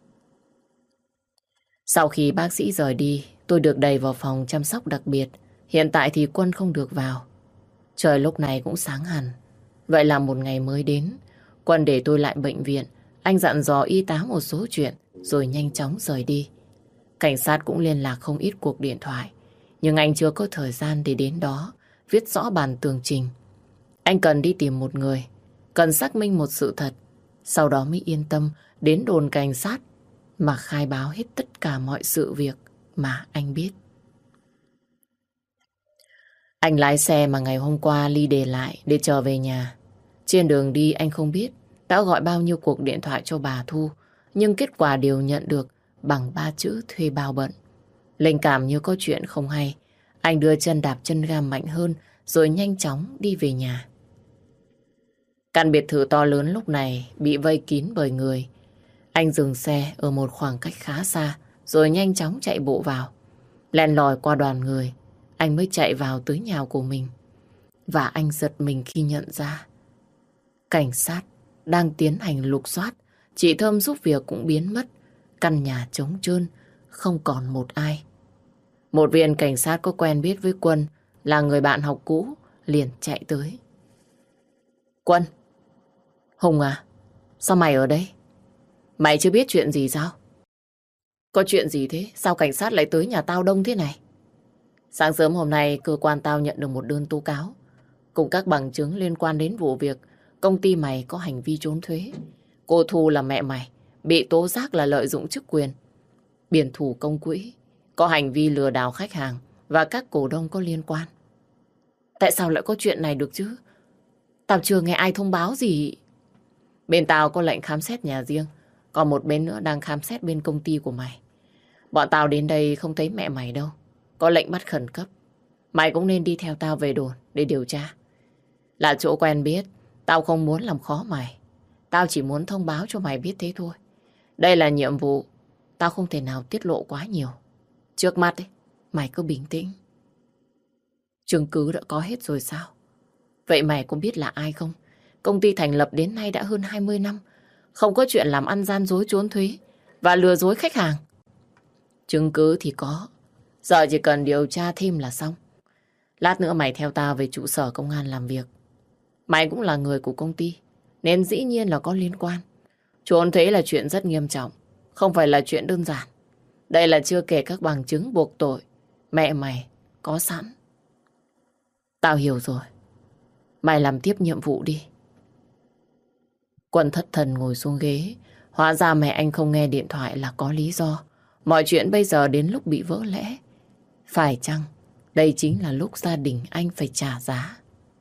Sau khi bác sĩ rời đi, tôi được đẩy vào phòng chăm sóc đặc biệt. Hiện tại thì Quân không được vào. Trời lúc này cũng sáng hẳn. Vậy là một ngày mới đến. Quân để tôi lại bệnh viện. Anh dặn dò y tá một số chuyện rồi nhanh chóng rời đi. Cảnh sát cũng liên lạc không ít cuộc điện thoại, nhưng anh chưa có thời gian để đến đó viết rõ bản tường trình. Anh cần đi tìm một người, cần xác minh một sự thật, sau đó mới yên tâm đến đồn cảnh sát mà khai báo hết tất cả mọi sự việc mà anh biết. Anh lái xe mà ngày hôm qua Ly để lại để trở về nhà. Trên đường đi anh không biết đã gọi bao nhiêu cuộc điện thoại cho bà Thu, nhưng kết quả đều nhận được bằng ba chữ thuê bao bận. Linh cảm như có chuyện không hay, anh đưa chân đạp chân ga mạnh hơn rồi nhanh chóng đi về nhà. Căn biệt thự to lớn lúc này bị vây kín bởi người. Anh dừng xe ở một khoảng cách khá xa rồi nhanh chóng chạy bộ vào. Len lỏi qua đoàn người, anh mới chạy vào tới nhà của mình. Và anh giật mình khi nhận ra cảnh sát đang tiến hành lục soát. Chị Thơm giúp việc cũng biến mất. Căn nhà trống trơn, không còn một ai. Một viên cảnh sát có quen biết với Quân, là người bạn học cũ, liền chạy tới. Quân! Hùng à? Sao mày ở đây? Mày chưa biết chuyện gì sao? Có chuyện gì thế? Sao cảnh sát lại tới nhà tao đông thế này? Sáng sớm hôm nay, cơ quan tao nhận được một đơn tố cáo cùng các bằng chứng liên quan đến vụ việc công ty mày có hành vi trốn thuế. Cô Thu là mẹ mày, bị tố giác là lợi dụng chức quyền, biển thủ công quỹ, có hành vi lừa đảo khách hàng và các cổ đông có liên quan. Tại sao lại có chuyện này được chứ? Tao chưa nghe ai thông báo gì. Bên tao có lệnh khám xét nhà riêng, còn một bên nữa đang khám xét bên công ty của mày. Bọn tao đến đây không thấy mẹ mày đâu. Có lệnh bắt khẩn cấp. Mày cũng nên đi theo tao về đồn để điều tra. Là chỗ quen biết, tao không muốn làm khó mày. Tao chỉ muốn thông báo cho mày biết thế thôi. Đây là nhiệm vụ, tao không thể nào tiết lộ quá nhiều. Trước mắt ấy, mày cứ bình tĩnh. Chứng cứ đã có hết rồi sao? Vậy mày có biết là ai không? Công ty thành lập đến nay đã hơn hai mươi năm. Không có chuyện làm ăn gian dối trốn thuế và lừa dối khách hàng. Chứng cứ thì có. Giờ chỉ cần điều tra thêm là xong. Lát nữa mày theo tao về trụ sở công an làm việc. Mày cũng là người của công ty, nên dĩ nhiên là có liên quan. Trốn thuế là chuyện rất nghiêm trọng, không phải là chuyện đơn giản. Đây là chưa kể các bằng chứng buộc tội mẹ mày có sẵn. Tao hiểu rồi. Mày làm tiếp nhiệm vụ đi. Quân thất thần ngồi xuống ghế. Hóa ra mẹ anh không nghe điện thoại là có lý do. Mọi chuyện bây giờ đến lúc bị vỡ lẽ. Phải chăng đây chính là lúc gia đình anh phải trả giá?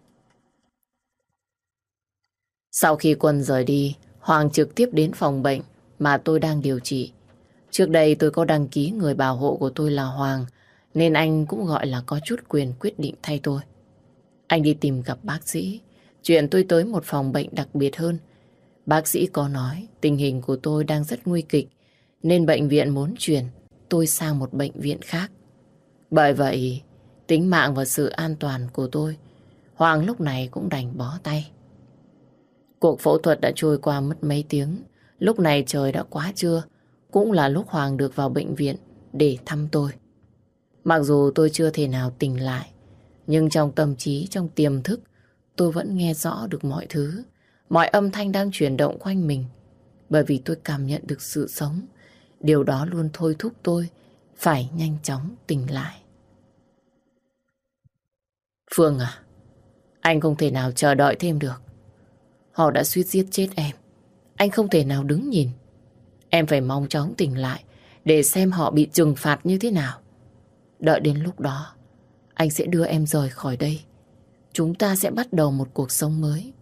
Sau khi Quân rời đi, Hoàng trực tiếp đến phòng bệnh mà tôi đang điều trị. Trước đây tôi có đăng ký người bảo hộ của tôi là Hoàng, nên anh cũng gọi là có chút quyền quyết định thay tôi. Anh đi tìm gặp bác sĩ, chuyển tôi tới một phòng bệnh đặc biệt hơn. Bác sĩ có nói tình hình của tôi đang rất nguy kịch, nên bệnh viện muốn chuyển tôi sang một bệnh viện khác. Bởi vậy, tính mạng và sự an toàn của tôi, Hoàng lúc này cũng đành bó tay. Cuộc phẫu thuật đã trôi qua mất mấy tiếng. Lúc này trời đã quá trưa, cũng là lúc Hoàng được vào bệnh viện để thăm tôi. Mặc dù tôi chưa thể nào tỉnh lại, nhưng trong tâm trí, trong tiềm thức, tôi vẫn nghe rõ được mọi thứ, mọi âm thanh đang chuyển động quanh mình. Bởi vì tôi cảm nhận được sự sống, điều đó luôn thôi thúc tôi phải nhanh chóng tỉnh lại. Phương à, anh không thể nào chờ đợi thêm được. Họ đã suýt giết chết em. Anh không thể nào đứng nhìn. Em phải mau chóng tỉnh lại để xem họ bị trừng phạt như thế nào. Đợi đến lúc đó, anh sẽ đưa em rời khỏi đây. Chúng ta sẽ bắt đầu một cuộc sống mới.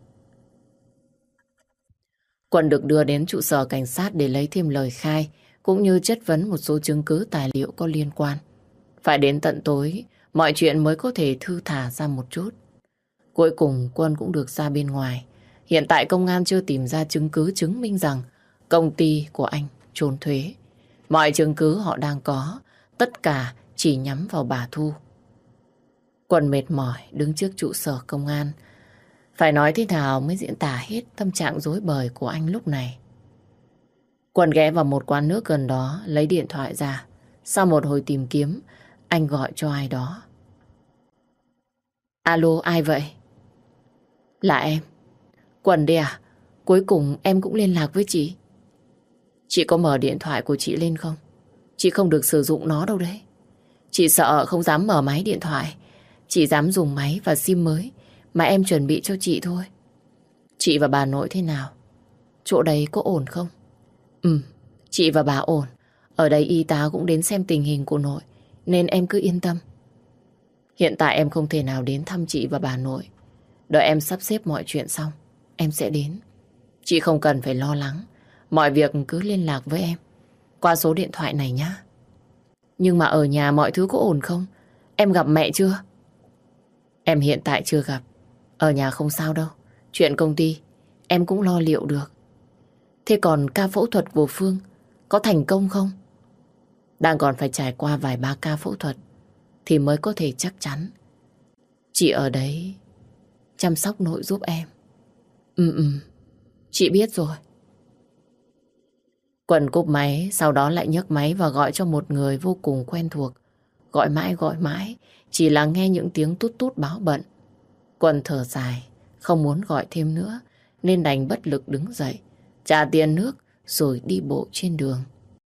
Quân được đưa đến trụ sở cảnh sát để lấy thêm lời khai, cũng như chất vấn một số chứng cứ tài liệu có liên quan. Phải đến tận tối, mọi chuyện mới có thể thư thả ra một chút. Cuối cùng Quân cũng được ra bên ngoài. Hiện tại công an chưa tìm ra chứng cứ chứng minh rằng công ty của anh trốn thuế. Mọi chứng cứ họ đang có, tất cả chỉ nhắm vào bà Thu. Quân mệt mỏi đứng trước trụ sở công an. Phải nói thế nào mới diễn tả hết tâm trạng rối bời của anh lúc này. Quân ghé vào một quán nước gần đó, lấy điện thoại ra. Sau một hồi tìm kiếm, anh gọi cho ai đó. Alo, ai vậy? Là em. Quân đây à? Cuối cùng em cũng liên lạc với chị. Chị có mở điện thoại của chị lên không? Chị không được sử dụng nó đâu đấy. Chị sợ không dám mở máy điện thoại. Chị dám dùng máy và sim mới mà em chuẩn bị cho chị thôi. Chị và bà nội thế nào? Chỗ đấy có ổn không? Ừ, chị và bà ổn. Ở đây y tá cũng đến xem tình hình của nội, nên em cứ yên tâm. Hiện tại em không thể nào đến thăm chị và bà nội. Đợi em sắp xếp mọi chuyện xong, em sẽ đến. Chị không cần phải lo lắng. Mọi việc cứ liên lạc với em qua số điện thoại này nhá. Nhưng mà ở nhà mọi thứ có ổn không? Em gặp mẹ chưa? Em hiện tại chưa gặp. Ở nhà không sao đâu. Chuyện công ty em cũng lo liệu được. Thế còn ca phẫu thuật của Phương có thành công không? Đang còn phải trải qua vài ba ca phẫu thuật thì mới có thể chắc chắn. Chị ở đấy chăm sóc nội giúp em. Ừ ừ, chị biết rồi. Quân cúp máy, sau đó lại nhấc máy và gọi cho một người vô cùng quen thuộc. Gọi mãi gọi mãi, chỉ là nghe những tiếng tút tút báo bận. Quân thở dài, không muốn gọi thêm nữa, nên đành bất lực đứng dậy, trả tiền nước rồi đi bộ trên đường.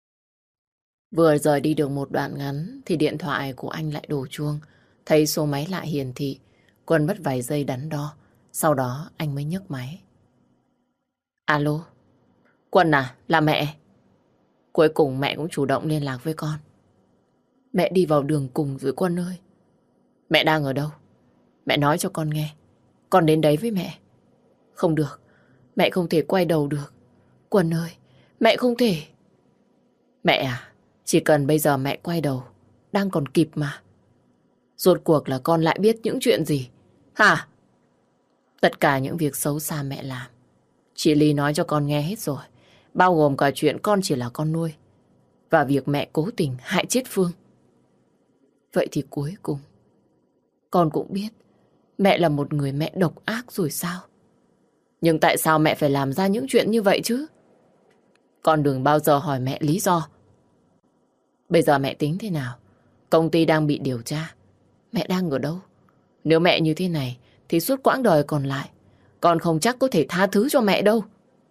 Vừa rời đi được một đoạn ngắn thì điện thoại của anh lại đổ chuông. Thấy số máy lại hiển thị, Quân mất vài giây đắn đo. Sau đó anh mới nhấc máy. Alo, Quân à, là mẹ. Cuối cùng mẹ cũng chủ động liên lạc với con. Mẹ đi vào đường cùng rồi Quân ơi. Mẹ đang ở đâu? Mẹ nói cho con nghe. Con đến đấy với mẹ. Không được, mẹ không thể quay đầu được. Quân ơi, mẹ không thể. Mẹ à, chỉ cần bây giờ mẹ quay đầu, đang còn kịp mà. Rốt cuộc là con lại biết những chuyện gì? Hả? Tất cả những việc xấu xa mẹ làm, chị Ly nói cho con nghe hết rồi. Bao gồm cả chuyện con chỉ là con nuôi. Và việc mẹ cố tình hại chết Phương. Vậy thì cuối cùng, con cũng biết mẹ là một người mẹ độc ác rồi sao? Nhưng tại sao mẹ phải làm ra những chuyện như vậy chứ? Con đừng bao giờ hỏi mẹ lý do. Bây giờ mẹ tính thế nào? Công ty đang bị điều tra. Mẹ đang ở đâu? Nếu mẹ như thế này thì suốt quãng đời còn lại con không chắc có thể tha thứ cho mẹ đâu.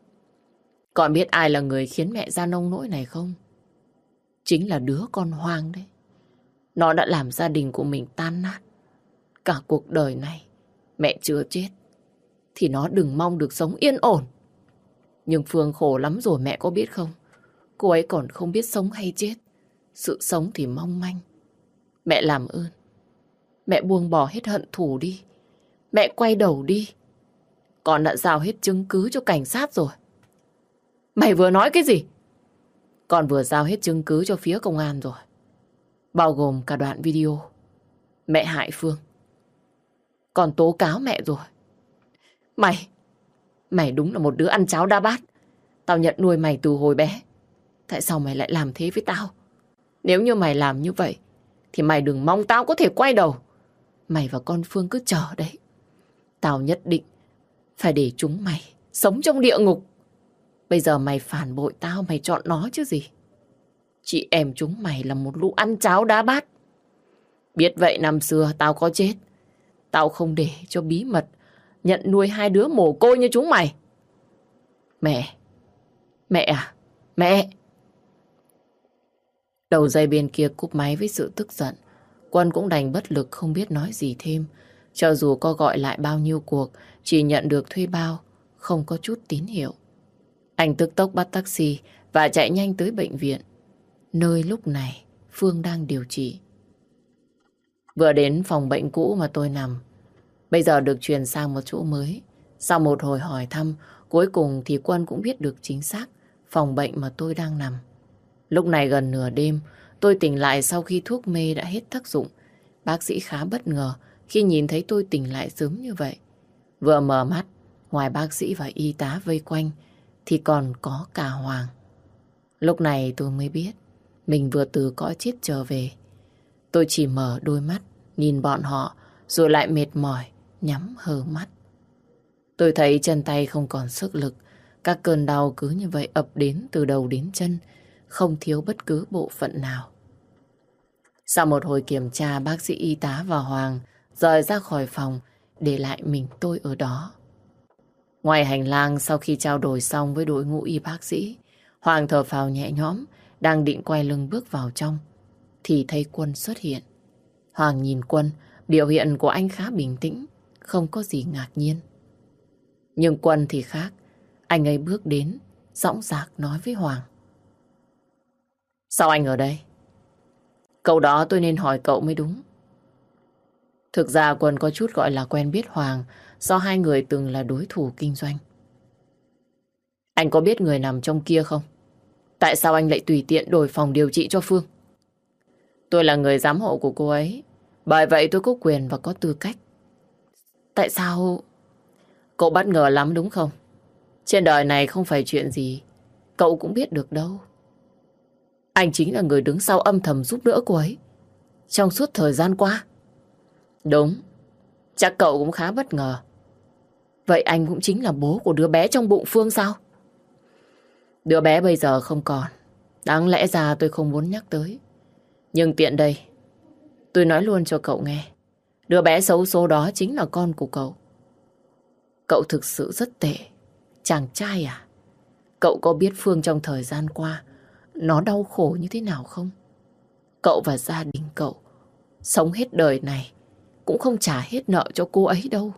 Con biết ai là người khiến mẹ ra nông nỗi này không? Chính là đứa con Hoàng đấy. Nó đã làm gia đình của mình tan nát. Cả cuộc đời này mẹ chưa chết thì nó đừng mong được sống yên ổn. Nhưng Phương khổ lắm rồi mẹ có biết không? Cô ấy còn không biết sống hay chết. Sự sống thì mong manh. Mẹ làm ơn, mẹ buông bỏ hết hận thù đi. Mẹ quay đầu đi. Con đã giao hết chứng cứ cho cảnh sát rồi. Mày vừa nói cái gì? Con vừa giao hết chứng cứ cho phía công an rồi. Bao gồm cả đoạn video mẹ hại Phương. Con tố cáo mẹ rồi. Mày, mày đúng là một đứa ăn cháo đa bát. Tao nhận nuôi mày từ hồi bé. Tại sao mày lại làm thế với tao? Nếu như mày làm như vậy thì mày đừng mong tao có thể quay đầu. Mày và con Phương cứ chờ đấy. Tao nhất định phải để chúng mày sống trong địa ngục. Bây giờ mày phản bội tao, mày chọn nó chứ gì. Chị em chúng mày là một lũ ăn cháo đá bát. Biết vậy năm xưa tao có chết, tao không để cho bí mật nhận nuôi hai đứa mồ côi như chúng mày. Mẹ, mẹ à, mẹ. Đầu dây bên kia cúp máy với sự tức giận. Quân cũng đành bất lực không biết nói gì thêm. Cho dù có gọi lại bao nhiêu cuộc, chỉ nhận được thuê bao, không có chút tín hiệu. Anh tức tốc bắt taxi và chạy nhanh tới bệnh viện, nơi lúc này Phương đang điều trị. Vừa đến phòng bệnh cũ mà tôi nằm, bây giờ được chuyển sang một chỗ mới. Sau một hồi hỏi thăm, cuối cùng thì Quân cũng biết được chính xác phòng bệnh mà tôi đang nằm. Lúc này gần nửa đêm, tôi tỉnh lại sau khi thuốc mê đã hết tác dụng. Bác sĩ khá bất ngờ khi nhìn thấy tôi tỉnh lại sớm như vậy. Vừa mở mắt, ngoài bác sĩ và y tá vây quanh, thì còn có cả Hoàng. Lúc này tôi mới biết mình vừa từ cõi chết trở về. Tôi chỉ mở đôi mắt, nhìn bọn họ, rồi lại mệt mỏi, nhắm hờ mắt. Tôi thấy chân tay không còn sức lực. Các cơn đau cứ như vậy ập đến từ đầu đến chân, không thiếu bất cứ bộ phận nào. Sau một hồi kiểm tra, bác sĩ y tá và Hoàng rời ra khỏi phòng, để lại mình tôi ở đó. Ngoài hành lang, sau khi trao đổi xong với đội ngũ y bác sĩ, Hoàng thở phào nhẹ nhõm, đang định quay lưng bước vào trong, thì thấy Quân xuất hiện. Hoàng nhìn Quân, biểu hiện của anh khá bình tĩnh, không có gì ngạc nhiên. Nhưng Quân thì khác, anh ấy bước đến, dõng dạc nói với Hoàng. Sao anh ở đây? Câu đó tôi nên hỏi cậu mới đúng. Thực ra Quân có chút gọi là quen biết Hoàng, do hai người từng là đối thủ kinh doanh. Anh có biết người nằm trong kia không? Tại sao anh lại tùy tiện đổi phòng điều trị cho Phương? Tôi là người giám hộ của cô ấy, bởi vậy tôi có quyền và có tư cách. Tại sao? Cậu bất ngờ lắm đúng không? Trên đời này không phải chuyện gì cậu cũng biết được đâu. Anh chính là người đứng sau âm thầm giúp đỡ cô ấy. trong suốt thời gian qua? Đúng, chắc cậu cũng khá bất ngờ. Vậy anh cũng chính là bố của đứa bé trong bụng Phương sao? Đứa bé bây giờ không còn. Đáng lẽ ra tôi không muốn nhắc tới. Nhưng tiện đây, tôi nói luôn cho cậu nghe. Đứa bé xấu số đó chính là con của cậu. Cậu thực sự rất tệ. Chàng trai à? Cậu có biết Phương trong thời gian qua nó đau khổ như thế nào không? Cậu và gia đình cậu sống hết đời này cũng không trả hết nợ cho cô ấy đâu.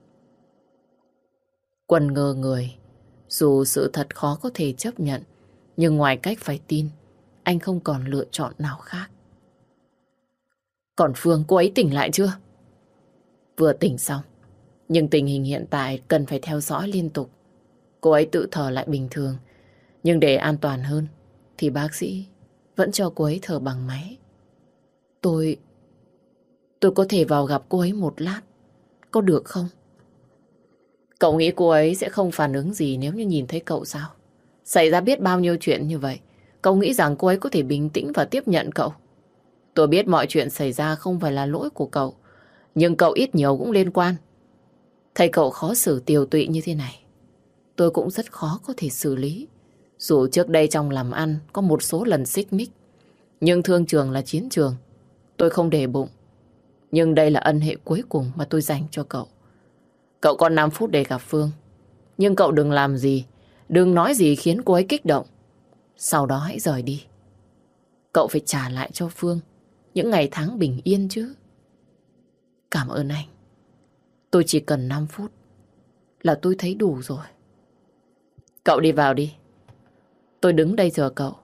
Quân ngơ người. Dù sự thật khó có thể chấp nhận, nhưng ngoài cách phải tin, anh không còn lựa chọn nào khác. Còn Phương, cô ấy tỉnh lại chưa? Vừa tỉnh xong, nhưng tình hình hiện tại cần phải theo dõi liên tục. Cô ấy tự thở lại bình thường, nhưng để an toàn hơn thì bác sĩ vẫn cho cô ấy thở bằng máy. Tôi... Tôi có thể vào gặp cô ấy một lát, có được không? Cậu nghĩ cô ấy sẽ không phản ứng gì nếu như nhìn thấy cậu sao? Xảy ra biết bao nhiêu chuyện như vậy, cậu nghĩ rằng cô ấy có thể bình tĩnh và tiếp nhận cậu? Tôi biết mọi chuyện xảy ra không phải là lỗi của cậu, nhưng cậu ít nhiều cũng liên quan. Thấy cậu khó xử tiều tụy như thế này, tôi cũng rất khó có thể xử lý. Dù trước đây trong làm ăn có một số lần xích mích, nhưng thương trường là chiến trường, tôi không để bụng. Nhưng đây là ân hệ cuối cùng mà tôi dành cho cậu. Cậu còn năm phút để gặp Phương, nhưng cậu đừng làm gì, đừng nói gì khiến cô ấy kích động. Sau đó hãy rời đi. Cậu phải trả lại cho Phương những ngày tháng bình yên chứ. Cảm ơn anh. Tôi chỉ cần năm phút là tôi thấy đủ rồi. Cậu đi vào đi. Tôi đứng đây chờ cậu.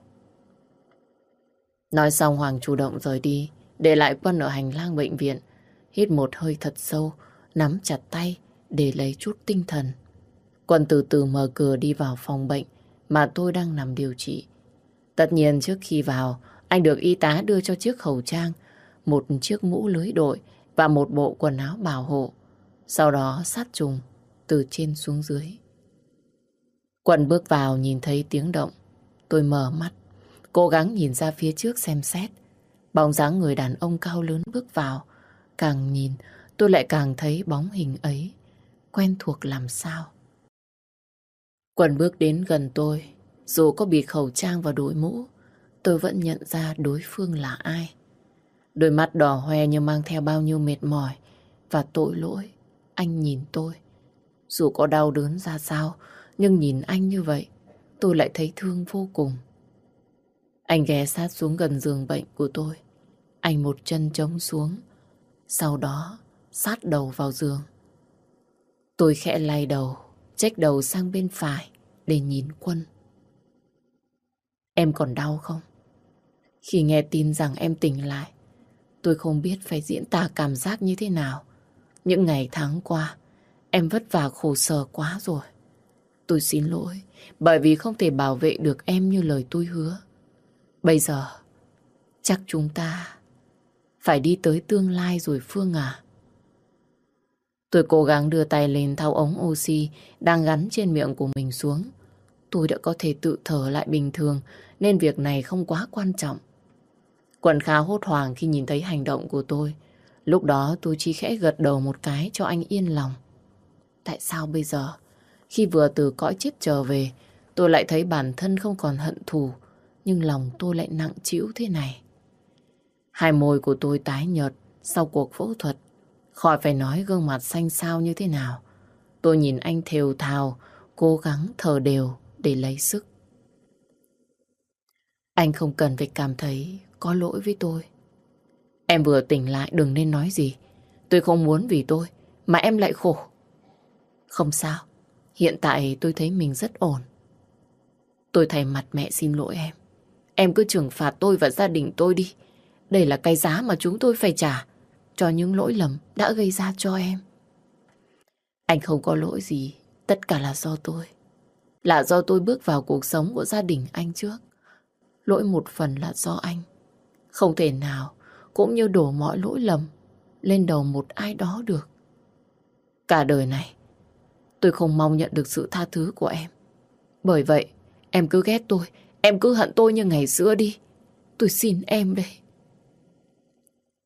Nói xong Hoàng chủ động rời đi, để lại Quân ở hành lang bệnh viện. Hít một hơi thật sâu, nắm chặt tay để lấy chút tinh thần. Quân từ từ mở cửa đi vào phòng bệnh mà tôi đang nằm điều trị. Tất nhiên trước khi vào, anh được y tá đưa cho chiếc khẩu trang, một chiếc mũ lưới đội và một bộ quần áo bảo hộ. Sau đó sát trùng từ trên xuống dưới. Quân bước vào nhìn thấy tiếng động. Tôi mở mắt, cố gắng nhìn ra phía trước xem xét. Bóng dáng người đàn ông cao lớn bước vào. Càng nhìn, tôi lại càng thấy bóng hình ấy quen thuộc làm sao. Quân bước đến gần tôi. Dù có bịt khẩu trang và đội mũ, tôi vẫn nhận ra đối phương là ai. Đôi mắt đỏ hoe như mang theo bao nhiêu mệt mỏi và tội lỗi. Anh nhìn tôi. Dù có đau đớn ra sao, nhưng nhìn anh như vậy, tôi lại thấy thương vô cùng. Anh ghé sát xuống gần giường bệnh của tôi. Anh một chân chống xuống, sau đó sát đầu vào giường. Tôi khẽ lay đầu, chếch đầu sang bên phải để nhìn Quân. Em còn đau không? Khi nghe tin rằng em tỉnh lại, tôi không biết phải diễn tả cảm giác như thế nào. Những ngày tháng qua, em vất vả khổ sở quá rồi. Tôi xin lỗi, bởi vì không thể bảo vệ được em như lời tôi hứa. Bây giờ, chắc chúng ta phải đi tới tương lai rồi Phương à. Tôi cố gắng đưa tay lên tháo ống oxy đang gắn trên miệng của mình xuống. Tôi đã có thể tự thở lại bình thường nên việc này không quá quan trọng. Quân khá hốt hoảng khi nhìn thấy hành động của tôi. Lúc đó tôi chỉ khẽ gật đầu một cái cho anh yên lòng. Tại sao bây giờ, khi vừa từ cõi chết trở về, tôi lại thấy bản thân không còn hận thù, nhưng lòng tôi lại nặng trĩu thế này? Hai môi của tôi tái nhợt sau cuộc phẫu thuật. Khỏi phải nói gương mặt xanh xao như thế nào. Tôi nhìn anh thều thào, cố gắng thở đều để lấy sức. Anh không cần phải cảm thấy có lỗi với tôi. Em vừa tỉnh lại đừng nên nói gì. Tôi không muốn vì tôi mà em lại khổ. Không sao, hiện tại tôi thấy mình rất ổn. Tôi thay mặt mẹ xin lỗi em. Em cứ trừng phạt tôi và gia đình tôi đi. Đây là cái giá mà chúng tôi phải trả cho những lỗi lầm đã gây ra cho em. Anh không có lỗi gì, tất cả là do tôi. Là do tôi bước vào cuộc sống của gia đình anh trước. Lỗi một phần là do anh. Không thể nào cũng như đổ mọi lỗi lầm lên đầu một ai đó được. Cả đời này tôi không mong nhận được sự tha thứ của em. Bởi vậy em cứ ghét tôi, em cứ hận tôi như ngày xưa đi. Tôi xin em đây.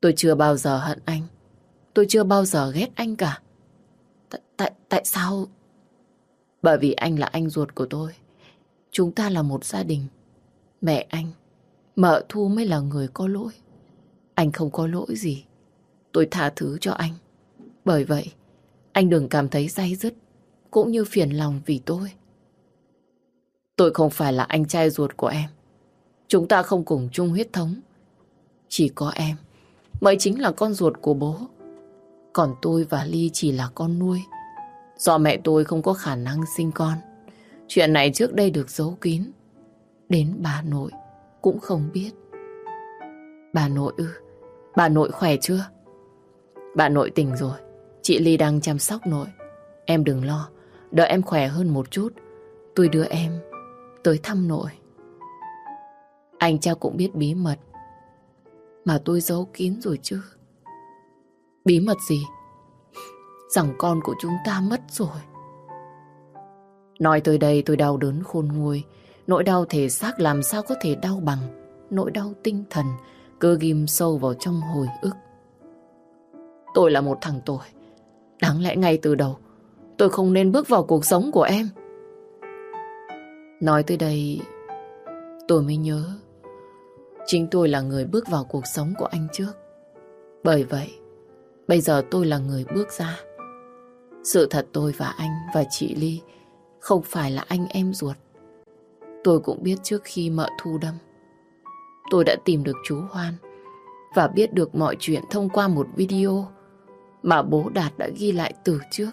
Tôi chưa bao giờ hận anh. Tôi chưa bao giờ ghét anh cả. Tại, tại, tại sao? Bởi vì anh là anh ruột của tôi. Chúng ta là một gia đình. Mẹ anh, mợ Thu mới là người có lỗi. Anh không có lỗi gì. Tôi tha thứ cho anh. Bởi vậy, anh đừng cảm thấy day dứt cũng như phiền lòng vì tôi. Tôi không phải là anh trai ruột của em. Chúng ta không cùng chung huyết thống. Chỉ có em mới chính là con ruột của bố. Còn tôi và Ly chỉ là con nuôi. Do mẹ tôi không có khả năng sinh con, chuyện này trước đây được giấu kín. Đến bà nội cũng không biết. Bà nội ư? Bà nội khỏe chưa? Bà nội tỉnh rồi. Chị Ly đang chăm sóc nội. Em đừng lo. Đợi em khỏe hơn một chút, tôi đưa em tới thăm nội. Anh chắc cũng biết bí mật mà tôi giấu kín rồi chứ. Bí mật gì? Rằng con của chúng ta mất rồi. Nói tới đây tôi đau đớn khôn nguôi. Nỗi đau thể xác làm sao có thể đau bằng nỗi đau tinh thần cứ ghim sâu vào trong hồi ức. Tôi là một thằng tồi. Đáng lẽ ngay từ đầu tôi không nên bước vào cuộc sống của em. Nói tới đây tôi mới nhớ chính tôi là người bước vào cuộc sống của anh trước. Bởi vậy bây giờ tôi là người bước ra. Sự thật tôi và anh và chị Ly không phải là anh em ruột. Tôi cũng biết trước khi mợ Thu đâm, tôi đã tìm được chú Hoan và biết được mọi chuyện thông qua một video mà bố Đạt đã ghi lại từ trước.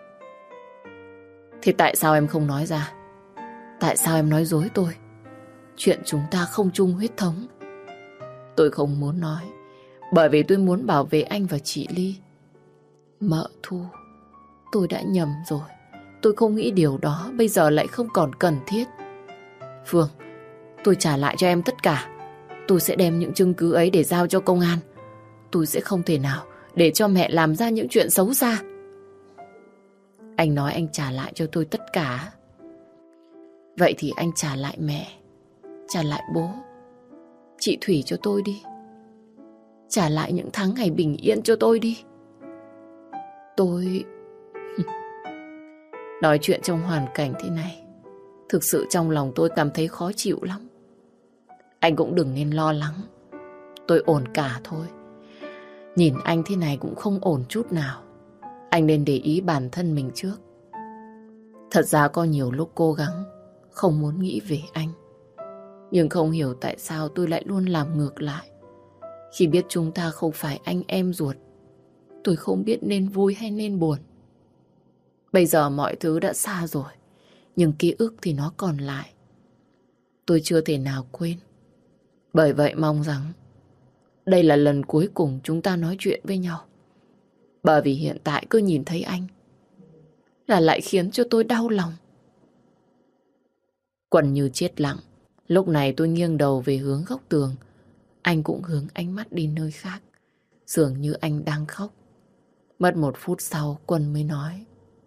Thì tại sao em không nói ra? Tại sao em nói dối tôi? Chuyện chúng ta không chung huyết thống. Tôi không muốn nói, bởi vì tôi muốn bảo vệ anh và chị Ly. Mợ Thu, tôi đã nhầm rồi. Tôi không nghĩ điều đó bây giờ lại không còn cần thiết. Phương, tôi trả lại cho em tất cả. Tôi sẽ đem những chứng cứ ấy để giao cho công an. Tôi sẽ không thể nào để cho mẹ làm ra những chuyện xấu xa. Anh nói anh trả lại cho tôi tất cả. Vậy thì anh trả lại mẹ, trả lại bố, chị Thủy cho tôi đi. Trả lại những tháng ngày bình yên cho tôi đi. Tôi... Nói chuyện trong hoàn cảnh thế này, thực sự trong lòng tôi cảm thấy khó chịu lắm. Anh cũng đừng nên lo lắng. Tôi ổn cả thôi. Nhìn anh thế này cũng không ổn chút nào. Anh nên để ý bản thân mình trước. Thật ra có nhiều lúc cố gắng không muốn nghĩ về anh, nhưng không hiểu tại sao tôi lại luôn làm ngược lại. Khi biết chúng ta không phải anh em ruột, tôi không biết nên vui hay nên buồn. Bây giờ mọi thứ đã xa rồi, nhưng ký ức thì nó còn lại. Tôi chưa thể nào quên. Bởi vậy mong rằng đây là lần cuối cùng chúng ta nói chuyện với nhau. Bởi vì hiện tại cứ nhìn thấy anh là lại khiến cho tôi đau lòng. Quần như chết lặng. Lúc này tôi nghiêng đầu về hướng góc tường. Anh cũng hướng ánh mắt đi nơi khác. Dường như anh đang khóc. Mất một phút sau Quân mới nói: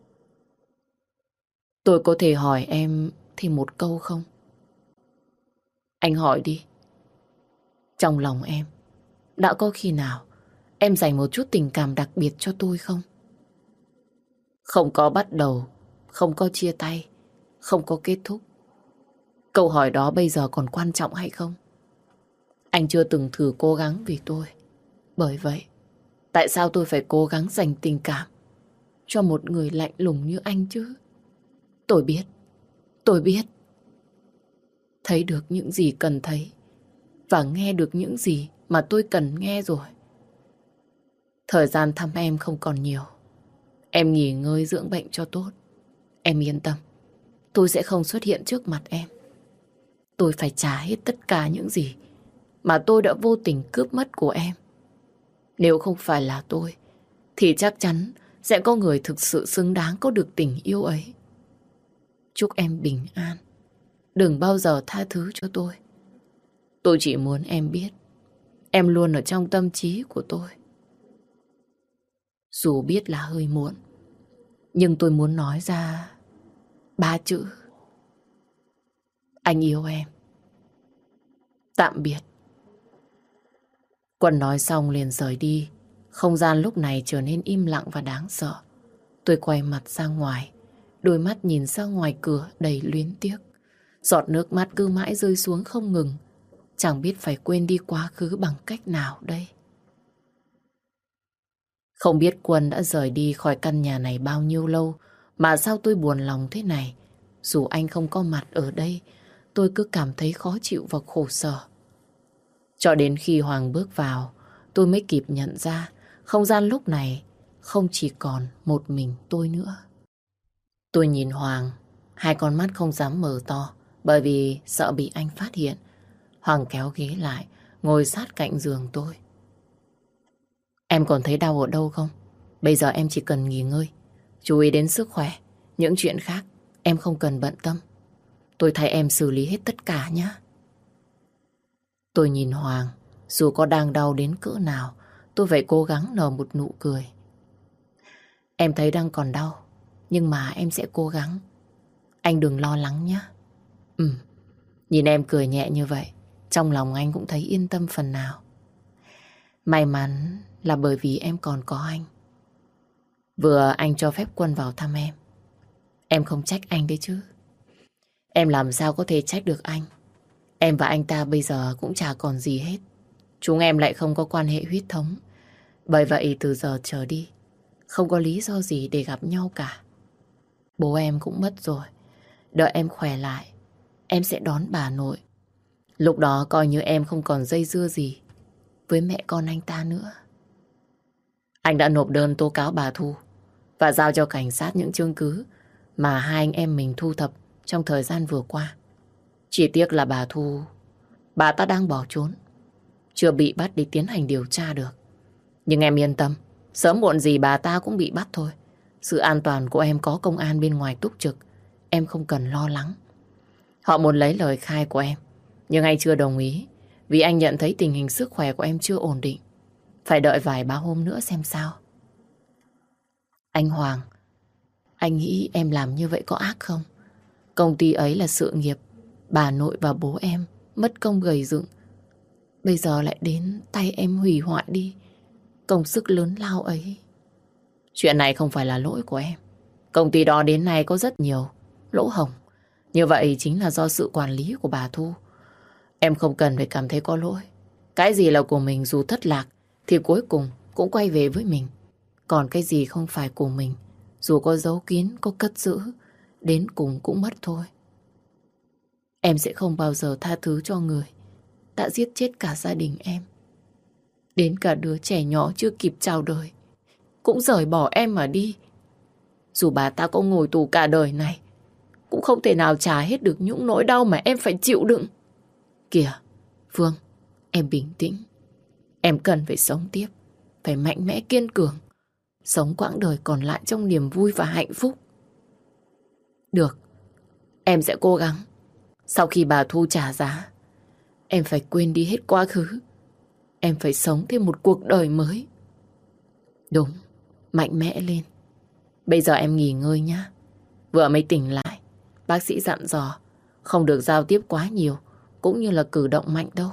Tôi có thể hỏi em thêm một câu không? Anh hỏi đi. Trong lòng em đã có khi nào em dành một chút tình cảm đặc biệt cho tôi không? Không có bắt đầu, không có chia tay, không có kết thúc. Câu hỏi đó bây giờ còn quan trọng hay không? Anh chưa từng thử cố gắng vì tôi. Bởi vậy, tại sao tôi phải cố gắng dành tình cảm cho một người lạnh lùng như anh chứ? Tôi biết, tôi biết. Thấy được những gì cần thấy và nghe được những gì mà tôi cần nghe rồi. Thời gian thăm em không còn nhiều. Em nghỉ ngơi dưỡng bệnh cho tốt. Em yên tâm, tôi sẽ không xuất hiện trước mặt em. Tôi phải trả hết tất cả những gì mà tôi đã vô tình cướp mất của em. Nếu không phải là tôi, thì chắc chắn sẽ có người thực sự xứng đáng có được tình yêu ấy. Chúc em bình an. Đừng bao giờ tha thứ cho tôi. Tôi chỉ muốn em biết em luôn ở trong tâm trí của tôi. Dù biết là hơi muộn, nhưng tôi muốn nói ra ba chữ: anh yêu em. Tạm biệt. Quân nói xong liền rời đi. Không gian lúc này trở nên im lặng và đáng sợ. Tôi quay mặt ra ngoài, đôi mắt nhìn ra ngoài cửa đầy luyến tiếc. Giọt nước mắt cứ mãi rơi xuống không ngừng. Chẳng biết phải quên đi quá khứ bằng cách nào đây. Không biết Quân đã rời đi khỏi căn nhà này bao nhiêu lâu, mà sao tôi buồn lòng thế này. Dù anh không có mặt ở đây, tôi cứ cảm thấy khó chịu và khổ sở. Cho đến khi Hoàng bước vào, tôi mới kịp nhận ra không gian lúc này không chỉ còn một mình tôi nữa. Tôi nhìn Hoàng, hai con mắt không dám mở to bởi vì sợ bị anh phát hiện. Hoàng kéo ghế lại, ngồi sát cạnh giường tôi. Em còn thấy đau ở đâu không? Bây giờ em chỉ cần nghỉ ngơi, chú ý đến sức khỏe. Những chuyện khác em không cần bận tâm. Tôi thay em xử lý hết tất cả nhé. Tôi nhìn Hoàng, dù có đang đau đến cỡ nào, tôi phải cố gắng nở một nụ cười. Em thấy đang còn đau, nhưng mà em sẽ cố gắng. Anh đừng lo lắng nhé. Ừ, nhìn em cười nhẹ như vậy, trong lòng anh cũng thấy yên tâm phần nào. May mắn là bởi vì em còn có anh. Vừa anh cho phép Quân vào thăm em, em không trách anh đấy chứ. Em làm sao có thể trách được anh. Em và anh ta bây giờ cũng chả còn gì hết. Chúng em lại không có quan hệ huyết thống. Bởi vậy từ giờ trở đi, không có lý do gì để gặp nhau cả. Bố em cũng mất rồi. Đợi em khỏe lại, em sẽ đón bà nội. Lúc đó coi như em không còn dây dưa gì với mẹ con anh ta nữa. Anh đã nộp đơn tố cáo bà Thu và giao cho cảnh sát những chứng cứ mà hai anh em mình thu thập trong thời gian vừa qua. Chỉ tiếc là bà Thu, bà ta đang bỏ trốn, chưa bị bắt để tiến hành điều tra được. Nhưng em yên tâm, sớm muộn gì bà ta cũng bị bắt thôi. Sự an toàn của em có công an bên ngoài túc trực, em không cần lo lắng. Họ muốn lấy lời khai của em, nhưng anh chưa đồng ý vì anh nhận thấy tình hình sức khỏe của em chưa ổn định. Phải đợi vài ba hôm nữa xem sao. Anh Hoàng, anh nghĩ em làm như vậy có ác không? Công ty ấy là sự nghiệp bà nội và bố em mất công gầy dựng, bây giờ lại đến tay em hủy hoại đi công sức lớn lao ấy. Chuyện này không phải là lỗi của em. Công ty đó đến nay có rất nhiều lỗ hổng. Như vậy chính là do sự quản lý của bà Thu. Em không cần phải cảm thấy có lỗi. Cái gì là của mình dù thất lạc thì cuối cùng cũng quay về với mình. Còn cái gì không phải của mình, dù có giấu kín, có cất giữ, đến cùng cũng mất thôi. Em sẽ không bao giờ tha thứ cho người đã giết chết cả gia đình em. Đến cả đứa trẻ nhỏ chưa kịp chào đời cũng rời bỏ em mà đi. Dù bà ta có ngồi tù cả đời này, cũng không thể nào trả hết được những nỗi đau mà em phải chịu đựng. Kìa, Phương, em bình tĩnh. Em cần phải sống tiếp, phải mạnh mẽ kiên cường, sống quãng đời còn lại trong niềm vui và hạnh phúc. Được, em sẽ cố gắng. Sau khi bà Thu trả giá, em phải quên đi hết quá khứ. Em phải sống thêm một cuộc đời mới. Đúng, mạnh mẽ lên. Bây giờ em nghỉ ngơi nhé. Vừa mới tỉnh lại, bác sĩ dặn dò không được giao tiếp quá nhiều, cũng như là cử động mạnh đâu.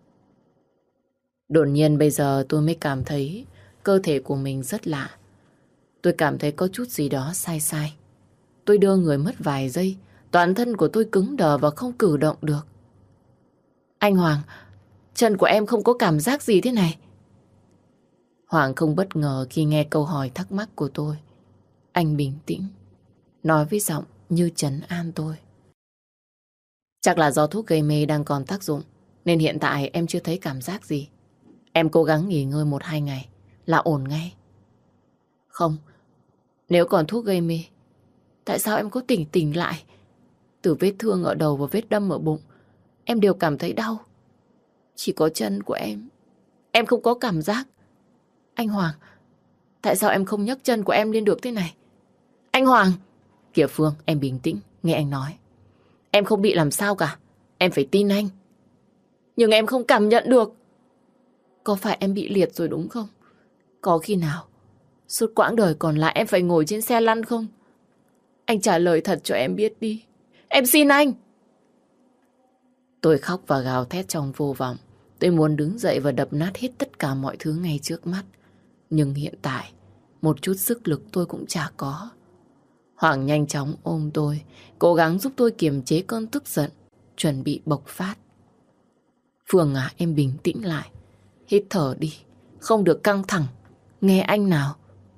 Đột nhiên bây giờ tôi mới cảm thấy cơ thể của mình rất lạ. Tôi cảm thấy có chút gì đó sai sai. Tôi đưa người mất vài giây, toàn thân của tôi cứng đờ và không cử động được. Anh Hoàng, chân của em không có cảm giác gì thế này. Hoàng không bất ngờ khi nghe câu hỏi thắc mắc của tôi. Anh bình tĩnh, nói với giọng như trấn an tôi. Chắc là do thuốc gây mê đang còn tác dụng, nên hiện tại em chưa thấy cảm giác gì. Em cố gắng nghỉ ngơi một hai ngày là ổn ngay. Không, nếu còn thuốc gây mê, tại sao em có tỉnh tỉnh lại? Từ vết thương ở đầu và vết đâm ở bụng, em đều cảm thấy đau. Chỉ có chân của em, em không có cảm giác. Anh Hoàng, tại sao em không nhấc chân của em lên được thế này? Anh Hoàng! Kìa Phương, em bình tĩnh, nghe anh nói. Em không bị làm sao cả, em phải tin anh. Nhưng em không cảm nhận được. Có phải em bị liệt rồi đúng không? Có khi nào suốt quãng đời còn lại em phải ngồi trên xe lăn không? Anh trả lời thật cho em biết đi. Em xin anh! Tôi khóc và gào thét trong vô vọng. Tôi muốn đứng dậy và đập nát hết tất cả mọi thứ ngay trước mắt. Nhưng hiện tại, một chút sức lực tôi cũng chả có. Hoàng nhanh chóng ôm tôi, cố gắng giúp tôi kiềm chế cơn tức giận, chuẩn bị bộc phát. Phương à, em bình tĩnh lại. Hít thở đi, không được căng thẳng. Nghe anh nào.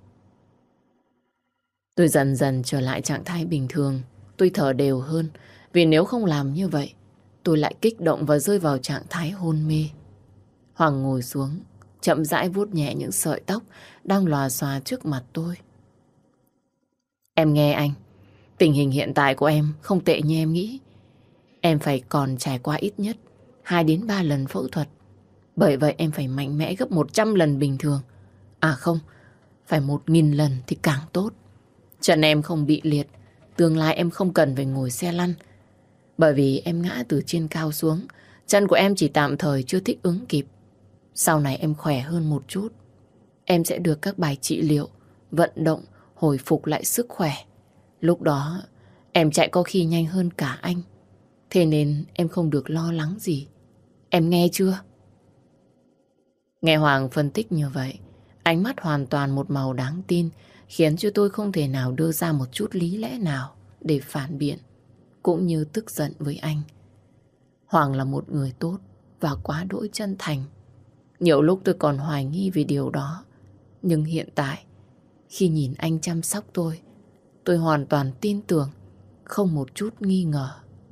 Tôi dần dần trở lại trạng thái bình thường. Tôi thở đều hơn, vì nếu không làm như vậy, tôi lại kích động và rơi vào trạng thái hôn mê. Hoàng ngồi xuống, chậm rãi vuốt nhẹ những sợi tóc đang lòa xòa trước mặt tôi. Em nghe anh, tình hình hiện tại của em không tệ như em nghĩ. Em phải còn trải qua ít nhất hai đến ba lần phẫu thuật. Bởi vậy em phải mạnh mẽ gấp một trăm lần bình thường. À không, phải một nghìn lần thì càng tốt. Chân em không bị liệt, tương lai em không cần phải ngồi xe lăn. Bởi vì em ngã từ trên cao xuống, chân của em chỉ tạm thời chưa thích ứng kịp. Sau này em khỏe hơn một chút, em sẽ được các bài trị liệu, vận động, hồi phục lại sức khỏe. Lúc đó em chạy có khi nhanh hơn cả anh. Thế nên em không được lo lắng gì. Em nghe chưa? Nghe Hoàng phân tích như vậy, ánh mắt hoàn toàn một màu đáng tin, khiến cho tôi không thể nào đưa ra một chút lý lẽ nào để phản biện, cũng như tức giận với anh. Hoàng là một người tốt và quá đỗi chân thành. Nhiều lúc tôi còn hoài nghi về điều đó. Nhưng hiện tại, khi nhìn anh chăm sóc tôi, tôi hoàn toàn tin tưởng, không một chút nghi ngờ.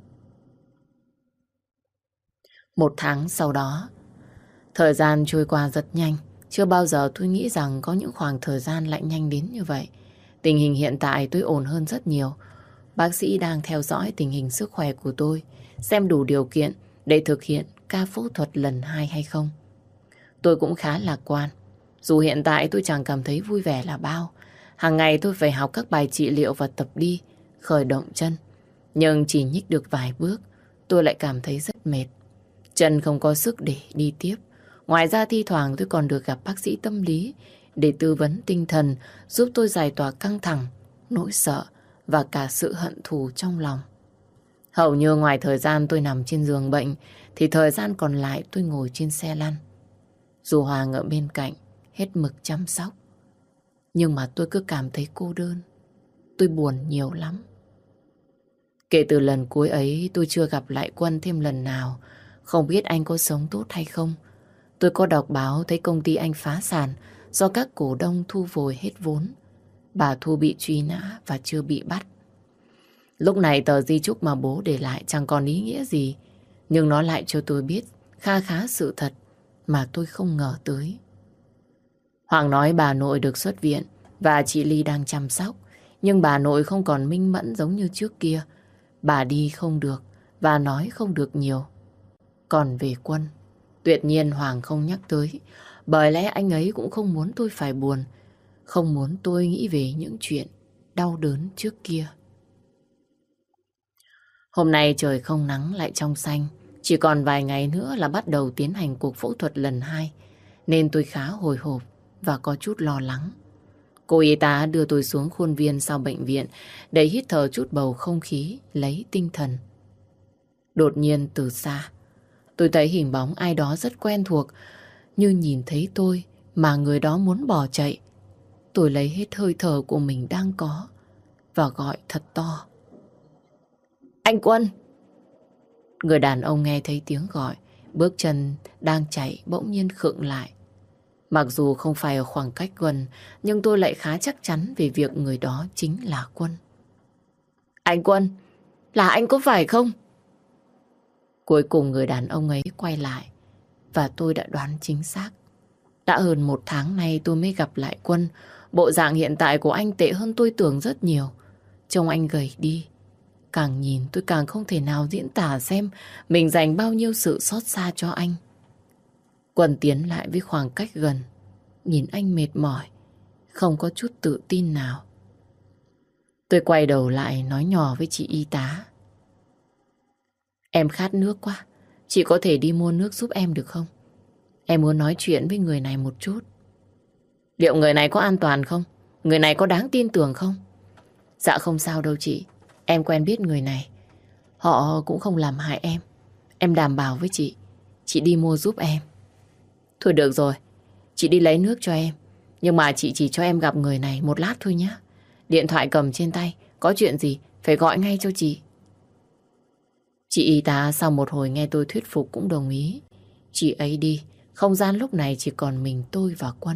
Một tháng sau đó, thời gian trôi qua rất nhanh. Chưa bao giờ tôi nghĩ rằng có những khoảng thời gian lại nhanh đến như vậy. Tình hình hiện tại tôi ổn hơn rất nhiều. Bác sĩ đang theo dõi tình hình sức khỏe của tôi, xem đủ điều kiện để thực hiện ca phẫu thuật lần hai hay không. Tôi cũng khá lạc quan. Dù hiện tại tôi chẳng cảm thấy vui vẻ là bao. Hàng ngày tôi phải học các bài trị liệu và tập đi, khởi động chân. Nhưng chỉ nhích được vài bước, tôi lại cảm thấy rất mệt. Chân không có sức để đi tiếp. Ngoài ra thi thoảng tôi còn được gặp bác sĩ tâm lý để tư vấn tinh thần, giúp tôi giải tỏa căng thẳng, nỗi sợ và cả sự hận thù trong lòng. Hầu như ngoài thời gian tôi nằm trên giường bệnh, thì thời gian còn lại tôi ngồi trên xe lăn. Dù Hoàng ở bên cạnh, hết mực chăm sóc, nhưng mà tôi cứ cảm thấy cô đơn. Tôi buồn nhiều lắm. Kể từ lần cuối ấy, tôi chưa gặp lại Quân thêm lần nào. Không biết anh có sống tốt hay không. Tôi có đọc báo thấy công ty anh phá sản do các cổ đông thu vồi hết vốn. Bà Thu bị truy nã và chưa bị bắt. Lúc này tờ di chúc mà bố để lại chẳng còn ý nghĩa gì, nhưng nó lại cho tôi biết kha khá sự thật mà tôi không ngờ tới. Hoàng nói bà nội được xuất viện và chị Ly đang chăm sóc, nhưng bà nội không còn minh mẫn giống như trước kia. Bà đi không được và nói không được nhiều. Còn về Quân, tuyệt nhiên Hoàng không nhắc tới, bởi lẽ anh ấy cũng không muốn tôi phải buồn, không muốn tôi nghĩ về những chuyện đau đớn trước kia. Hôm nay trời không nắng lại trong xanh, chỉ còn vài ngày nữa là bắt đầu tiến hành cuộc phẫu thuật lần hai, nên tôi khá hồi hộp và có chút lo lắng. Cô y tá đưa tôi xuống khuôn viên sau bệnh viện để hít thở chút bầu không khí, lấy tinh thần. Đột nhiên từ xa, tôi thấy hình bóng ai đó rất quen thuộc, như nhìn thấy tôi mà người đó muốn bỏ chạy. Tôi lấy hết hơi thở của mình đang có và gọi thật to. Anh Quân! Người đàn ông nghe thấy tiếng gọi, bước chân đang chạy bỗng nhiên khựng lại. Mặc dù không phải ở khoảng cách gần, nhưng tôi lại khá chắc chắn về việc người đó chính là Quân. Anh Quân! Là anh có phải không? Cuối cùng người đàn ông ấy quay lại và tôi đã đoán chính xác. Đã hơn một tháng nay tôi mới gặp lại Quân. Bộ dạng hiện tại của anh tệ hơn tôi tưởng rất nhiều. Trông anh gầy đi. Càng nhìn tôi càng không thể nào diễn tả xem mình dành bao nhiêu sự xót xa cho anh. Quân tiến lại với khoảng cách gần, nhìn anh mệt mỏi, không có chút tự tin nào. Tôi quay đầu lại nói nhỏ với chị y tá. Em khát nước quá, chị có thể đi mua nước giúp em được không? Em muốn nói chuyện với người này một chút. Liệu người này có an toàn không? Người này có đáng tin tưởng không? Dạ không sao đâu chị, em quen biết người này. Họ cũng không làm hại em. Em đảm bảo với chị. chị đi mua giúp em. Thôi được rồi, chị đi lấy nước cho em. Nhưng mà chị chỉ cho em gặp người này một lát thôi nhé. Điện thoại cầm trên tay, có chuyện gì phải gọi ngay cho chị. Chị y tá sau một hồi nghe tôi thuyết phục cũng đồng ý. Chị ấy đi, không gian lúc này chỉ còn mình tôi và Quân.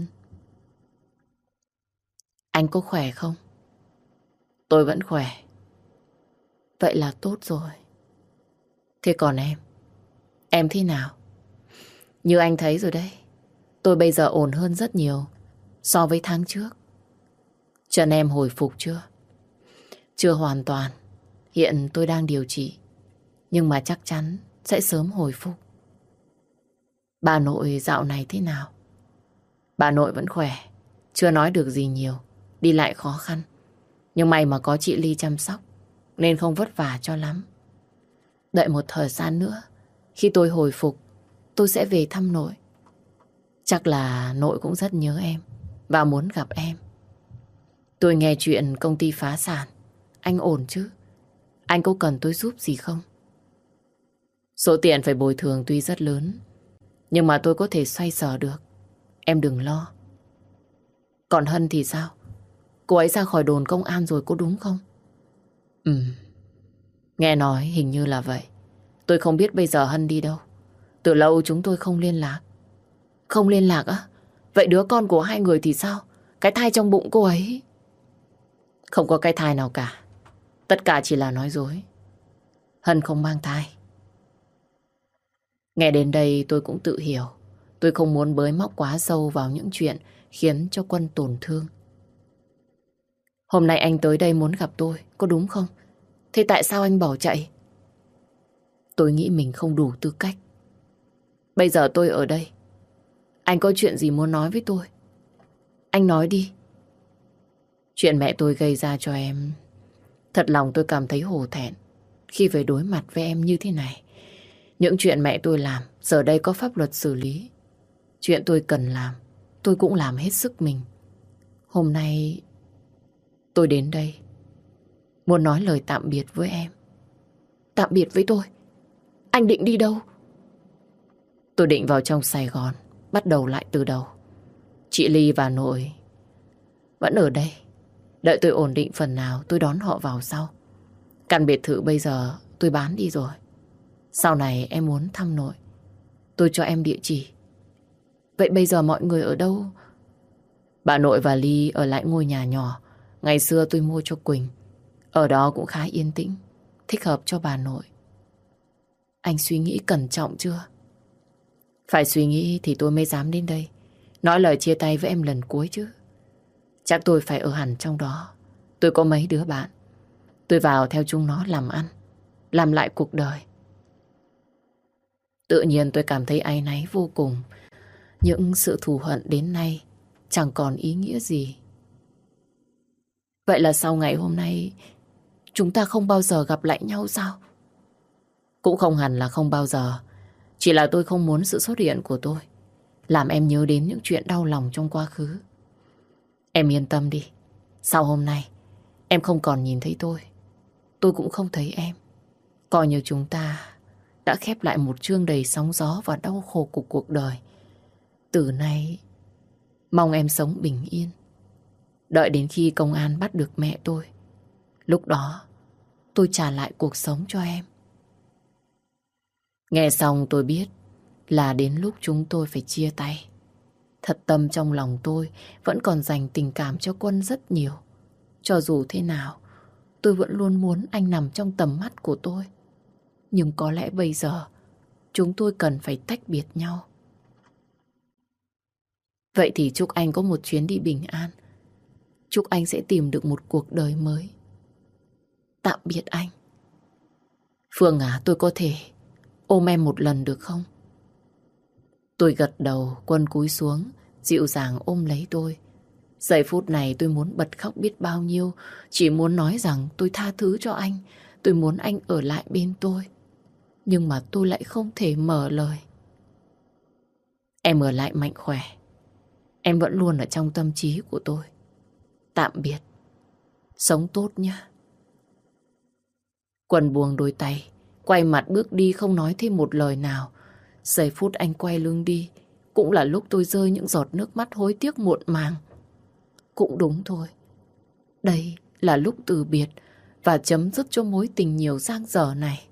Anh có khỏe không? Tôi vẫn khỏe. Vậy là tốt rồi. Thế còn em? Em thế nào? Như anh thấy rồi đấy. Tôi bây giờ ổn hơn rất nhiều so với tháng trước. Chân em hồi phục chưa? Chưa hoàn toàn. Hiện tôi đang điều trị. Nhưng mà chắc chắn sẽ sớm hồi phục. Bà nội dạo này thế nào? Bà nội vẫn khỏe. Chưa nói được gì nhiều. Đi lại khó khăn. Nhưng may mà có chị Ly chăm sóc nên không vất vả cho lắm. Đợi một thời gian nữa, khi tôi hồi phục, tôi sẽ về thăm nội. Chắc là nội cũng rất nhớ em và muốn gặp em. Tôi nghe chuyện công ty phá sản. Anh ổn chứ? Anh có cần tôi giúp gì không? Số tiền phải bồi thường tuy rất lớn, nhưng mà tôi có thể xoay sở được. Em đừng lo. Còn Hân thì sao? Cô ấy ra khỏi đồn công an rồi có đúng không? Ừ. Nghe nói hình như là vậy. Tôi không biết bây giờ Hân đi đâu. Từ lâu chúng tôi không liên lạc. Không liên lạc á? Vậy đứa con của hai người thì sao? Cái thai trong bụng cô ấy? Không có cái thai nào cả. Tất cả chỉ là nói dối. Hân không mang thai. Nghe đến đây tôi cũng tự hiểu. Tôi không muốn bới móc quá sâu vào những chuyện khiến cho Quân tổn thương. Hôm nay anh tới đây muốn gặp tôi, có đúng không? Thế tại sao anh bỏ chạy? Tôi nghĩ mình không đủ tư cách. Bây giờ tôi ở đây. Anh có chuyện gì muốn nói với tôi? Anh nói đi. Chuyện mẹ tôi gây ra cho em, thật lòng tôi cảm thấy hổ thẹn khi phải đối mặt với em như thế này. Những chuyện mẹ tôi làm, giờ đây có pháp luật xử lý. Chuyện tôi cần làm, tôi cũng làm hết sức mình. Hôm nay tôi đến đây muốn nói lời tạm biệt với em. Tạm biệt với tôi? Anh định đi đâu? Tôi định vào trong Sài Gòn, bắt đầu lại từ đầu. Chị Ly và nội vẫn ở đây. Đợi tôi ổn định phần nào tôi đón họ vào sau. Căn biệt thự bây giờ tôi bán đi rồi. Sau này em muốn thăm nội, tôi cho em địa chỉ. Vậy bây giờ mọi người ở đâu? Bà nội và Ly ở lại ngôi nhà nhỏ ngày xưa tôi mua cho Quỳnh. Ở đó cũng khá yên tĩnh, thích hợp cho bà nội. Anh suy nghĩ cẩn trọng chưa? Phải suy nghĩ thì tôi mới dám đến đây nói lời chia tay với em lần cuối chứ. Chắc tôi phải ở hẳn trong đó. Tôi có mấy đứa bạn. Tôi vào theo chúng nó làm ăn, làm lại cuộc đời. Tự nhiên tôi cảm thấy áy náy vô cùng. Những sự thù hận đến nay chẳng còn ý nghĩa gì. Vậy là sau ngày hôm nay chúng ta không bao giờ gặp lại nhau sao? Cũng không hẳn là không bao giờ. Chỉ là tôi không muốn sự xuất hiện của tôi làm em nhớ đến những chuyện đau lòng trong quá khứ. Em yên tâm đi. Sau hôm nay em không còn nhìn thấy tôi, tôi cũng không thấy em. Coi như chúng ta đã khép lại một chương đầy sóng gió và đau khổ của cuộc đời. Từ nay mong em sống bình yên. Đợi đến khi công an bắt được mẹ tôi, lúc đó tôi trả lại cuộc sống cho em. Nghe xong tôi biết là đến lúc chúng tôi phải chia tay. Thật tâm trong lòng tôi vẫn còn dành tình cảm cho Quân rất nhiều. Cho dù thế nào, tôi vẫn luôn muốn anh nằm trong tầm mắt của tôi. Nhưng có lẽ bây giờ chúng tôi cần phải tách biệt nhau. Vậy thì chúc anh có một chuyến đi bình an. Chúc anh sẽ tìm được một cuộc đời mới. Tạm biệt anh. Phương à, tôi có thể ôm em một lần được không? Tôi gật đầu, Quân cúi xuống, dịu dàng ôm lấy tôi. Giây phút này tôi muốn bật khóc biết bao nhiêu. Chỉ muốn nói rằng tôi tha thứ cho anh. Tôi muốn anh ở lại bên tôi. Nhưng mà tôi lại không thể mở lời. Em ở lại mạnh khỏe. Em vẫn luôn ở trong tâm trí của tôi. Tạm biệt. Sống tốt nhé. Quân buông đôi tay, quay mặt bước đi không nói thêm một lời nào. Giây phút anh quay lưng đi cũng là lúc tôi rơi những giọt nước mắt hối tiếc muộn màng. Cũng đúng thôi. Đây là lúc từ biệt và chấm dứt cho mối tình nhiều dang dở này.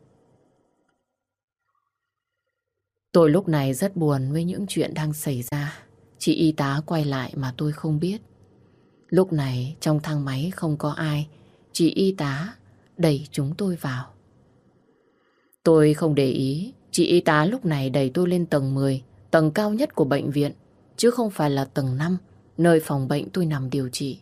Tôi lúc này rất buồn với những chuyện đang xảy ra. Chị y tá quay lại mà tôi không biết. Lúc này trong thang máy không có ai. Chị y tá đẩy chúng tôi vào. Tôi không để ý. Chị y tá lúc này đẩy tôi lên tầng mười, tầng cao nhất của bệnh viện, chứ không phải là tầng năm, nơi phòng bệnh tôi nằm điều trị.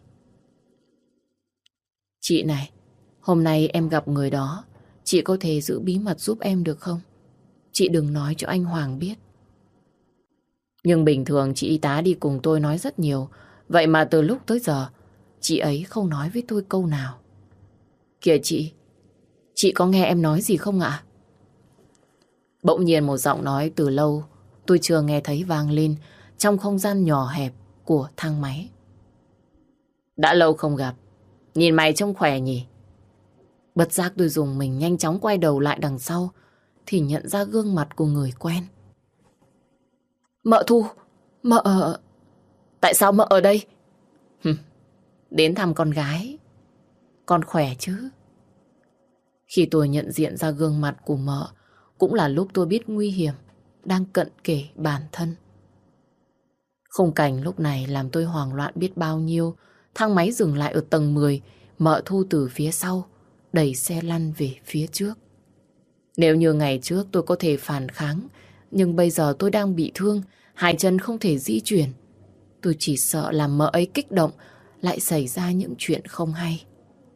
Chị này, hôm nay em gặp người đó. Chị có thể giữ bí mật giúp em được không? Chị đừng nói cho anh Hoàng biết. Nhưng bình thường chị y tá đi cùng tôi nói rất nhiều. Vậy mà từ lúc tới giờ chị ấy không nói với tôi câu nào. Kìa chị, chị có nghe em nói gì không ạ? Bỗng nhiên một giọng nói từ lâu tôi chưa nghe thấy vang lên trong không gian nhỏ hẹp của thang máy. Đã lâu không gặp, nhìn mày trông khỏe nhỉ? Bất giác tôi dùng mình nhanh chóng quay đầu lại đằng sau thì nhận ra gương mặt của người quen. Mợ Thu, mợ... Tại sao mợ ở đây? Hừm, đến thăm con gái. Con khỏe chứ? Khi tôi nhận diện ra gương mặt của mợ, cũng là lúc tôi biết nguy hiểm đang cận kề bản thân. Khung cảnh lúc này làm tôi hoảng loạn biết bao nhiêu. Thang máy dừng lại ở tầng mười, mợ Thu từ phía sau đẩy xe lăn về phía trước. Nếu như ngày trước tôi có thể phản kháng, nhưng bây giờ tôi đang bị thương, hai chân không thể di chuyển. Tôi chỉ sợ làm mợ ấy kích động, lại xảy ra những chuyện không hay.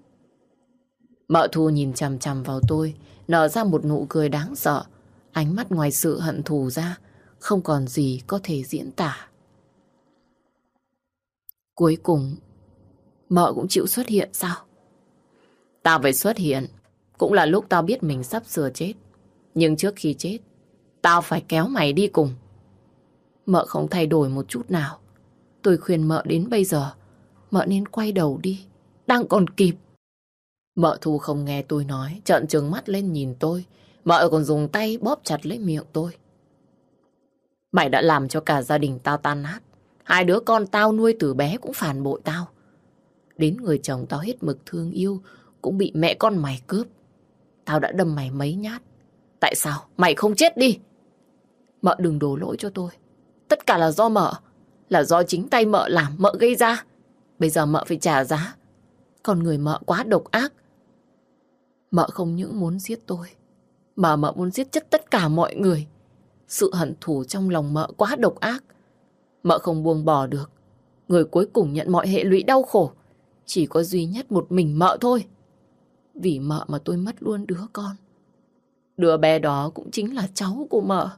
Mợ Thu nhìn chằm chằm vào tôi, nở ra một nụ cười đáng sợ. Ánh mắt ngoài sự hận thù ra, không còn gì có thể diễn tả. Cuối cùng, mợ cũng chịu xuất hiện sao? Tao phải xuất hiện, cũng là lúc tao biết mình sắp sửa chết. Nhưng trước khi chết, tao phải kéo mày đi cùng. Mợ không thay đổi một chút nào. Tôi khuyên mợ đến bây giờ, mợ nên quay đầu đi, đang còn kịp. Mợ Thu không nghe tôi nói, trợn trừng mắt lên nhìn tôi. Mợ còn dùng tay bóp chặt lấy miệng tôi. Mày đã làm cho cả gia đình tao tan nát. Hai đứa con tao nuôi từ bé cũng phản bội tao. Đến người chồng tao hết mực thương yêu cũng bị mẹ con mày cướp. Tao đã đâm mày mấy nhát. Tại sao mày không chết đi? Mợ đừng đổ lỗi cho tôi. Tất cả là do mợ. Là do chính tay mợ làm, mợ gây ra. Bây giờ mợ phải trả giá. Còn người mợ quá độc ác. Mợ không những muốn giết tôi, mà mợ muốn giết chết tất cả mọi người. Sự hận thù trong lòng mợ quá độc ác. Mợ không buông bỏ được. Người cuối cùng nhận mọi hệ lụy đau khổ chỉ có duy nhất một mình mợ thôi. Vì mợ mà tôi mất luôn đứa con. Đứa bé đó cũng chính là cháu của mợ.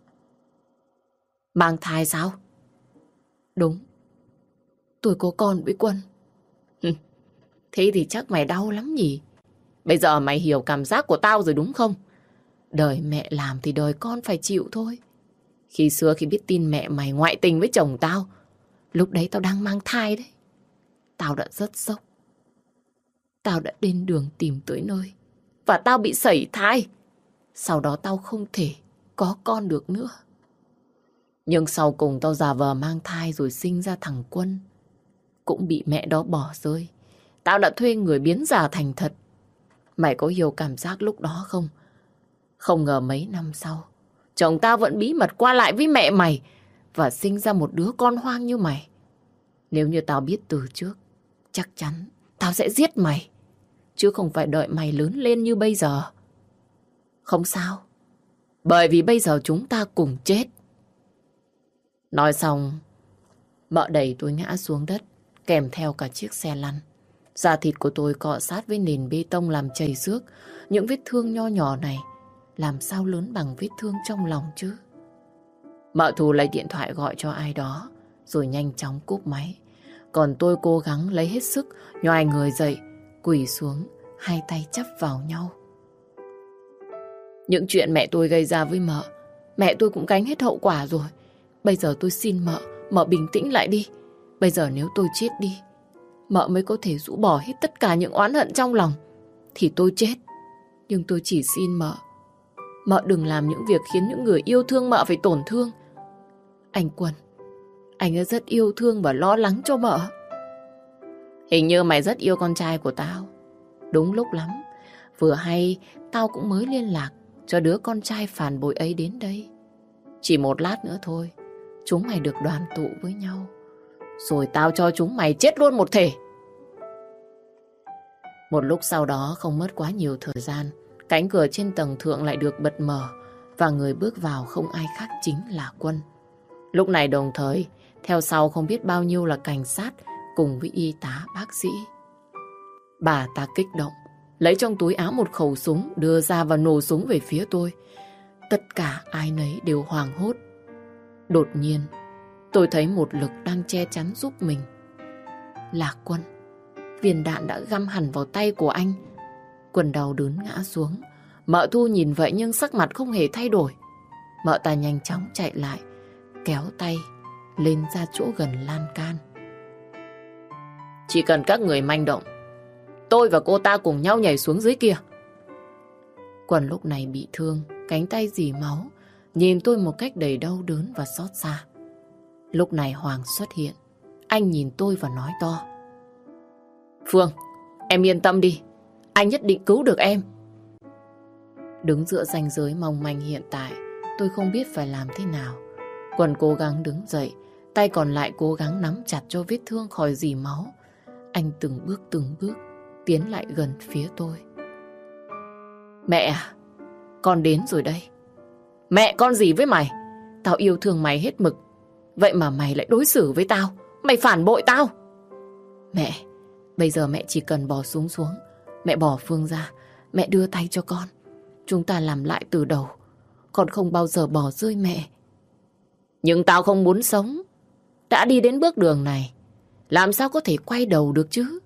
Mang thai sao? Đúng. Tôi có con với Quân. Thế thì chắc mày đau lắm nhỉ? Bây giờ mày hiểu cảm giác của tao rồi đúng không? Đời mẹ làm thì đời con phải chịu thôi. Khi xưa khi biết tin mẹ mày ngoại tình với chồng tao, lúc đấy tao đang mang thai đấy. Tao đã rất sốc. Tao đã đến đường tìm tới nơi. Và tao bị sẩy thai. Sau đó tao không thể có con được nữa. Nhưng sau cùng tao giả vờ mang thai rồi sinh ra thằng Quân. Cũng bị mẹ đó bỏ rơi. Tao đã thuê người biến giả thành thật. Mày có hiểu cảm giác lúc đó không? Không ngờ mấy năm sau, chồng tao vẫn bí mật qua lại với mẹ mày và sinh ra một đứa con hoang như mày. Nếu như tao biết từ trước, chắc chắn tao sẽ giết mày. Chứ không phải đợi mày lớn lên như bây giờ. Không sao. Bởi vì bây giờ chúng ta cùng chết. Nói xong, mợ đẩy tôi ngã xuống đất, kèm theo cả chiếc xe lăn. Da thịt của tôi cọ sát với nền bê tông làm chảy xước. Những vết thương nho nhỏ này làm sao lớn bằng vết thương trong lòng chứ. Mợ Thu lấy điện thoại gọi cho ai đó rồi nhanh chóng cúp máy. Còn tôi cố gắng lấy hết sức nhoài người dậy, quỳ xuống, hai tay chắp vào nhau. Những chuyện mẹ tôi gây ra với mợ, mẹ tôi cũng gánh hết hậu quả rồi. Bây giờ tôi xin mợ, mợ bình tĩnh lại đi. Bây giờ nếu tôi chết đi, mợ mới có thể rũ bỏ hết tất cả những oán hận trong lòng. Thì tôi chết. Nhưng tôi chỉ xin mợ, Mợ đừng làm những việc khiến những người yêu thương mợ phải tổn thương. Anh Quân, anh ấy rất yêu thương và lo lắng cho mợ. Hình như mày rất yêu con trai của tao. Đúng lúc lắm. Vừa hay tao cũng mới liên lạc cho đứa con trai phản bội ấy đến đây. Chỉ một lát nữa thôi, chúng mày được đoàn tụ với nhau. Rồi tao cho chúng mày chết luôn một thể. Một lúc sau đó, không mất quá nhiều thời gian, cánh cửa trên tầng thượng lại được bật mở và người bước vào không ai khác chính là Quân. Lúc này đồng thời, theo sau không biết bao nhiêu là cảnh sát cùng với y tá bác sĩ. Bà ta kích động, lấy trong túi áo một khẩu súng đưa ra và nổ súng về phía tôi. Tất cả ai nấy đều hoảng hốt. Đột nhiên, tôi thấy một lực đang che chắn giúp mình. Là Quân. Viên đạn đã găm hẳn vào tay của anh. Quân đau đớn ngã xuống. Mợ Thu nhìn vậy nhưng sắc mặt không hề thay đổi. Mợ ta nhanh chóng chạy lại, kéo tay lên ra chỗ gần lan can. Chỉ cần các người manh động, tôi và cô ta cùng nhau nhảy xuống dưới kia. Quân lúc này bị thương, cánh tay rỉ máu, nhìn tôi một cách đầy đau đớn và xót xa. Lúc này Hoàng xuất hiện. Anh nhìn tôi và nói to: Phương, em yên tâm đi, anh nhất định cứu được em. Đứng giữa ranh giới mong manh hiện tại, tôi không biết phải làm thế nào. Quân cố gắng đứng dậy, tay còn lại cố gắng nắm chặt cho vết thương khỏi rỉ máu. Anh từng bước từng bước tiến lại gần phía tôi. Mẹ à, con đến rồi đây. Mẹ con gì với mày? Tao yêu thương mày hết mực, vậy mà mày lại đối xử với tao. Mày phản bội tao. Mẹ, bây giờ mẹ chỉ cần bỏ súng xuống. Mẹ bỏ Phương ra, mẹ đưa tay cho con. Chúng ta làm lại từ đầu. Con không bao giờ bỏ rơi mẹ. Nhưng tao không muốn sống. Đã đi đến bước đường này, làm sao có thể quay đầu được chứ?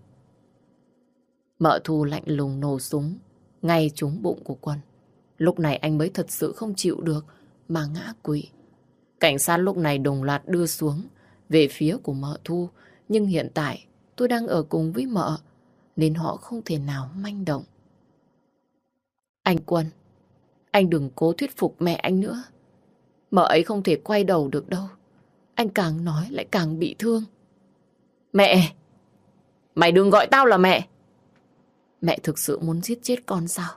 Mợ Thu lạnh lùng nổ súng ngay trúng bụng của Quân. Lúc này anh mới thật sự không chịu được mà ngã quỵ. Cảnh sát lúc này đồng loạt đưa xuống về phía của mợ Thu. Nhưng hiện tại tôi đang ở cùng với mợ, nên họ không thể nào manh động. Anh Quân, anh đừng cố thuyết phục mẹ anh nữa. Mợ ấy không thể quay đầu được đâu. Anh càng nói lại càng bị thương. Mẹ! Mày đừng gọi tao là mẹ! Mẹ thực sự muốn giết chết con sao?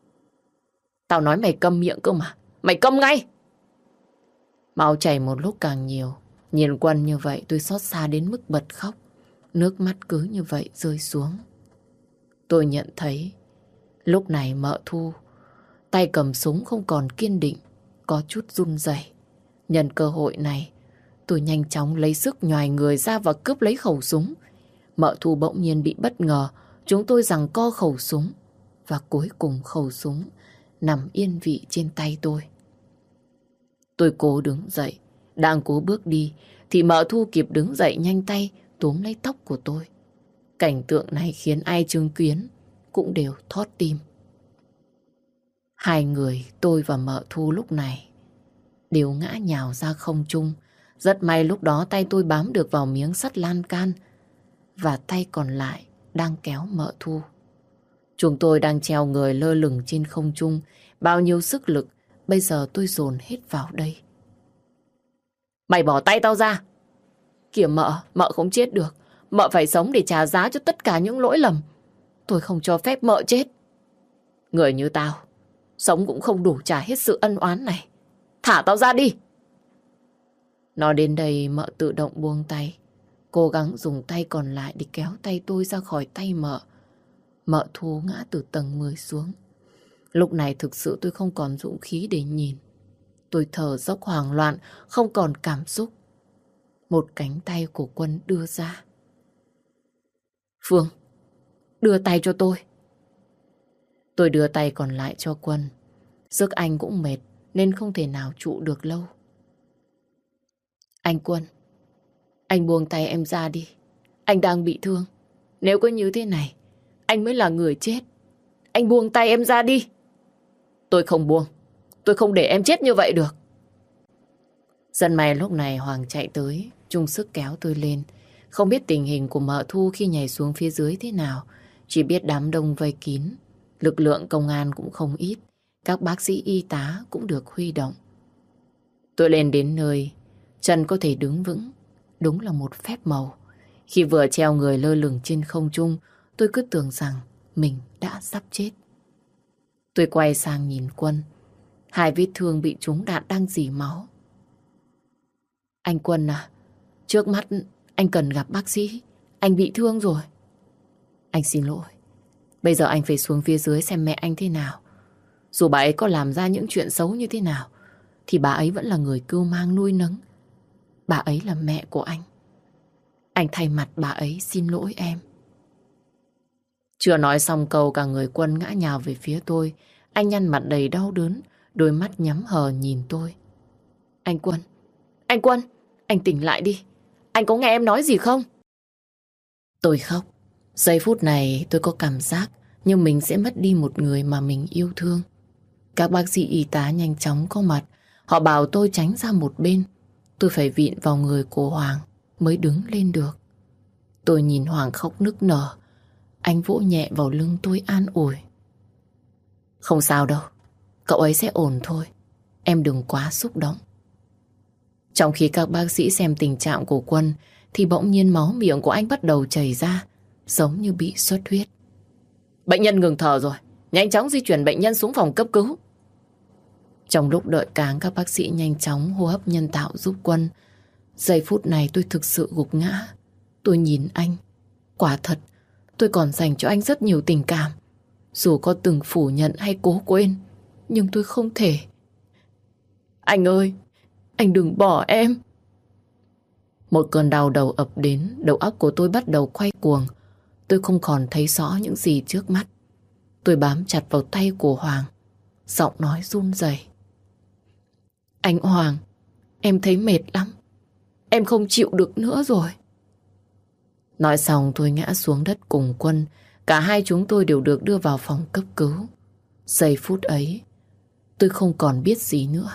Tao nói mày câm miệng cơ mà. Mày câm ngay! Máu chảy một lúc càng nhiều. Nhìn Quân như vậy tôi xót xa đến mức bật khóc. Nước mắt cứ như vậy rơi xuống. Tôi nhận thấy lúc này mợ Thu tay cầm súng không còn kiên định, có chút run rẩy. Nhân cơ hội này, tôi nhanh chóng lấy sức nhoài người ra và cướp lấy khẩu súng. Mợ Thu bỗng nhiên bị bất ngờ. Chúng tôi giằng co khẩu súng. Và cuối cùng khẩu súng nằm yên vị trên tay tôi. Tôi cố đứng dậy, đang cố bước đi thì mợ Thu kịp đứng dậy nhanh tay túm lấy tóc của tôi. Cảnh tượng này khiến ai chứng kiến cũng đều thót tim. Hai người, tôi và mợ Thu lúc này đều ngã nhào ra không trung. Rất may lúc đó tay tôi bám được vào miếng sắt lan can và tay còn lại đang kéo mợ Thu. Chúng tôi đang treo người lơ lửng trên không trung. Bao nhiêu sức lực bây giờ tôi dồn hết vào đây. Mày bỏ tay tao ra! Kìa mợ, mợ không chết được. Mợ phải sống để trả giá cho tất cả những lỗi lầm. Tôi không cho phép mợ chết. Người như tao, sống cũng không đủ trả hết sự ân oán này. Thả tao ra đi! Nói đến đây mợ tự động buông tay, cố gắng dùng tay còn lại để kéo tay tôi ra khỏi tay mợ. Mợ Thu ngã từ tầng mười xuống. Lúc này thực sự tôi không còn dũng khí để nhìn. Tôi thở dốc hoảng loạn, không còn cảm xúc. Một cánh tay của Quân đưa ra. Phương, đưa tay cho tôi. Tôi đưa tay còn lại cho Quân. Sức anh cũng mệt nên không thể nào trụ được lâu. Anh Quân, anh buông tay em ra đi. Anh đang bị thương. Nếu có như thế này, anh mới là người chết. Anh buông tay em ra đi. Tôi không buông. Tôi không để em chết như vậy được. Dân may lúc này Hoàng chạy tới, chung sức kéo tôi lên. Không biết tình hình của mợ Thu khi nhảy xuống phía dưới thế nào. Chỉ biết đám đông vây kín. Lực lượng công an cũng không ít. các bác sĩ y tá cũng được huy động. Tôi lên đến nơi, chân có thể đứng vững, đúng là một phép màu. Khi vừa treo người lơ lửng trên không trung, tôi cứ tưởng rằng mình đã sắp chết. Tôi quay sang nhìn Quân. Hai vết thương bị trúng đạn đang rỉ máu. Anh Quân à, trước mắt anh cần gặp bác sĩ. Anh bị thương rồi. Anh xin lỗi. Bây giờ anh phải xuống phía dưới xem mẹ anh thế nào. Dù bà ấy có làm ra những chuyện xấu như thế nào, thì bà ấy vẫn là người cưu mang nuôi nấng. Bà ấy là mẹ của anh. Anh thay mặt bà ấy xin lỗi em. Chưa nói xong câu, cả người Quân ngã nhào về phía tôi. Anh nhăn mặt đầy đau đớn, đôi mắt nhắm hờ nhìn tôi. Anh Quân, anh Quân, anh tỉnh lại đi. Anh có nghe em nói gì không? Tôi khóc. Giây phút này tôi có cảm giác như mình sẽ mất đi một người mà mình yêu thương. Các bác sĩ y tá nhanh chóng có mặt. Họ bảo tôi tránh ra một bên. Tôi phải vịn vào người của Hoàng mới đứng lên được. Tôi nhìn Hoàng khóc nức nở. Anh vỗ nhẹ vào lưng tôi an ủi. Không sao đâu, cậu ấy sẽ ổn thôi. Em đừng quá xúc động. Trong khi các bác sĩ xem tình trạng của Quân thì bỗng nhiên máu miệng của anh bắt đầu chảy ra, giống như bị xuất huyết. Bệnh nhân ngừng thở rồi, nhanh chóng di chuyển bệnh nhân xuống phòng cấp cứu. Trong lúc đợi cáng, các bác sĩ nhanh chóng hô hấp nhân tạo giúp Quân. Giây phút này tôi thực sự gục ngã. Tôi nhìn anh. Quả thật, tôi còn dành cho anh rất nhiều tình cảm. Dù có từng phủ nhận hay cố quên, nhưng tôi không thể. Anh ơi, anh đừng bỏ em. Một cơn đau đầu ập đến, đầu óc của tôi bắt đầu quay cuồng. Tôi không còn thấy rõ những gì trước mắt. Tôi bám chặt vào tay của Hoàng, giọng nói run rẩy. Anh Hoàng, em thấy mệt lắm. Em không chịu được nữa rồi. Nói xong tôi ngã xuống đất cùng Quân. Cả hai chúng tôi đều được đưa vào phòng cấp cứu. Giây phút ấy, tôi không còn biết gì nữa.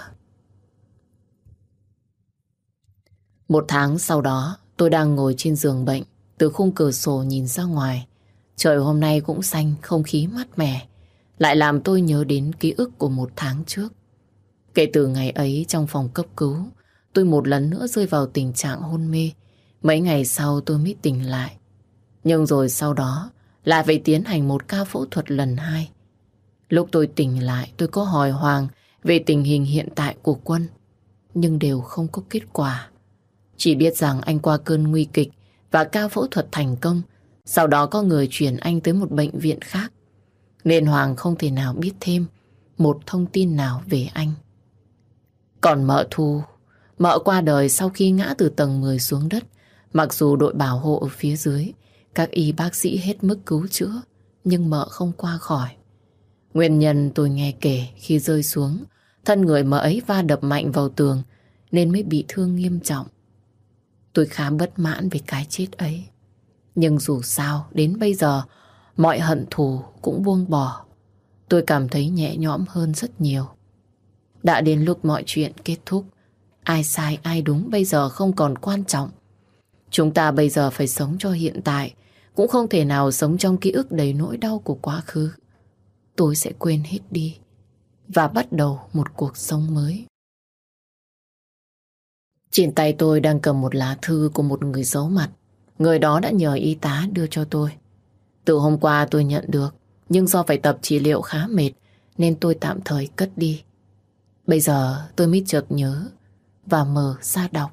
Một tháng sau đó, tôi đang ngồi trên giường bệnh, từ khung cửa sổ nhìn ra ngoài. Trời hôm nay cũng xanh, không khí mát mẻ, lại làm tôi nhớ đến ký ức của một tháng trước. Kể từ ngày ấy trong phòng cấp cứu, tôi một lần nữa rơi vào tình trạng hôn mê. Mấy ngày sau tôi mới tỉnh lại. Nhưng rồi sau đó lại phải tiến hành một ca phẫu thuật lần hai. Lúc tôi tỉnh lại, tôi có hỏi Hoàng về tình hình hiện tại của Quân, nhưng đều không có kết quả. Chỉ biết rằng anh qua cơn nguy kịch và ca phẫu thuật thành công. Sau đó có người chuyển anh tới một bệnh viện khác, nên Hoàng không thể nào biết thêm một thông tin nào về anh. Còn mợ Thu, mợ qua đời sau khi ngã từ tầng mười xuống đất. Mặc dù đội bảo hộ ở phía dưới, các y bác sĩ hết mức cứu chữa, nhưng mợ không qua khỏi. Nguyên nhân tôi nghe kể khi rơi xuống, thân người mợ ấy va đập mạnh vào tường nên mới bị thương nghiêm trọng. Tôi khá bất mãn về cái chết ấy. Nhưng dù sao, đến bây giờ, mọi hận thù cũng buông bỏ. Tôi cảm thấy nhẹ nhõm hơn rất nhiều. Đã đến lúc mọi chuyện kết thúc. Ai sai ai đúng bây giờ không còn quan trọng. Chúng ta bây giờ phải sống cho hiện tại, cũng không thể nào sống trong ký ức đầy nỗi đau của quá khứ. Tôi sẽ quên hết đi và bắt đầu một cuộc sống mới. Trên tay tôi đang cầm một lá thư của một người giấu mặt. Người đó đã nhờ y tá đưa cho tôi. Từ hôm qua tôi nhận được, nhưng do phải tập trị liệu khá mệt nên tôi tạm thời cất đi. Bây giờ tôi mới chợt nhớ và mở ra đọc.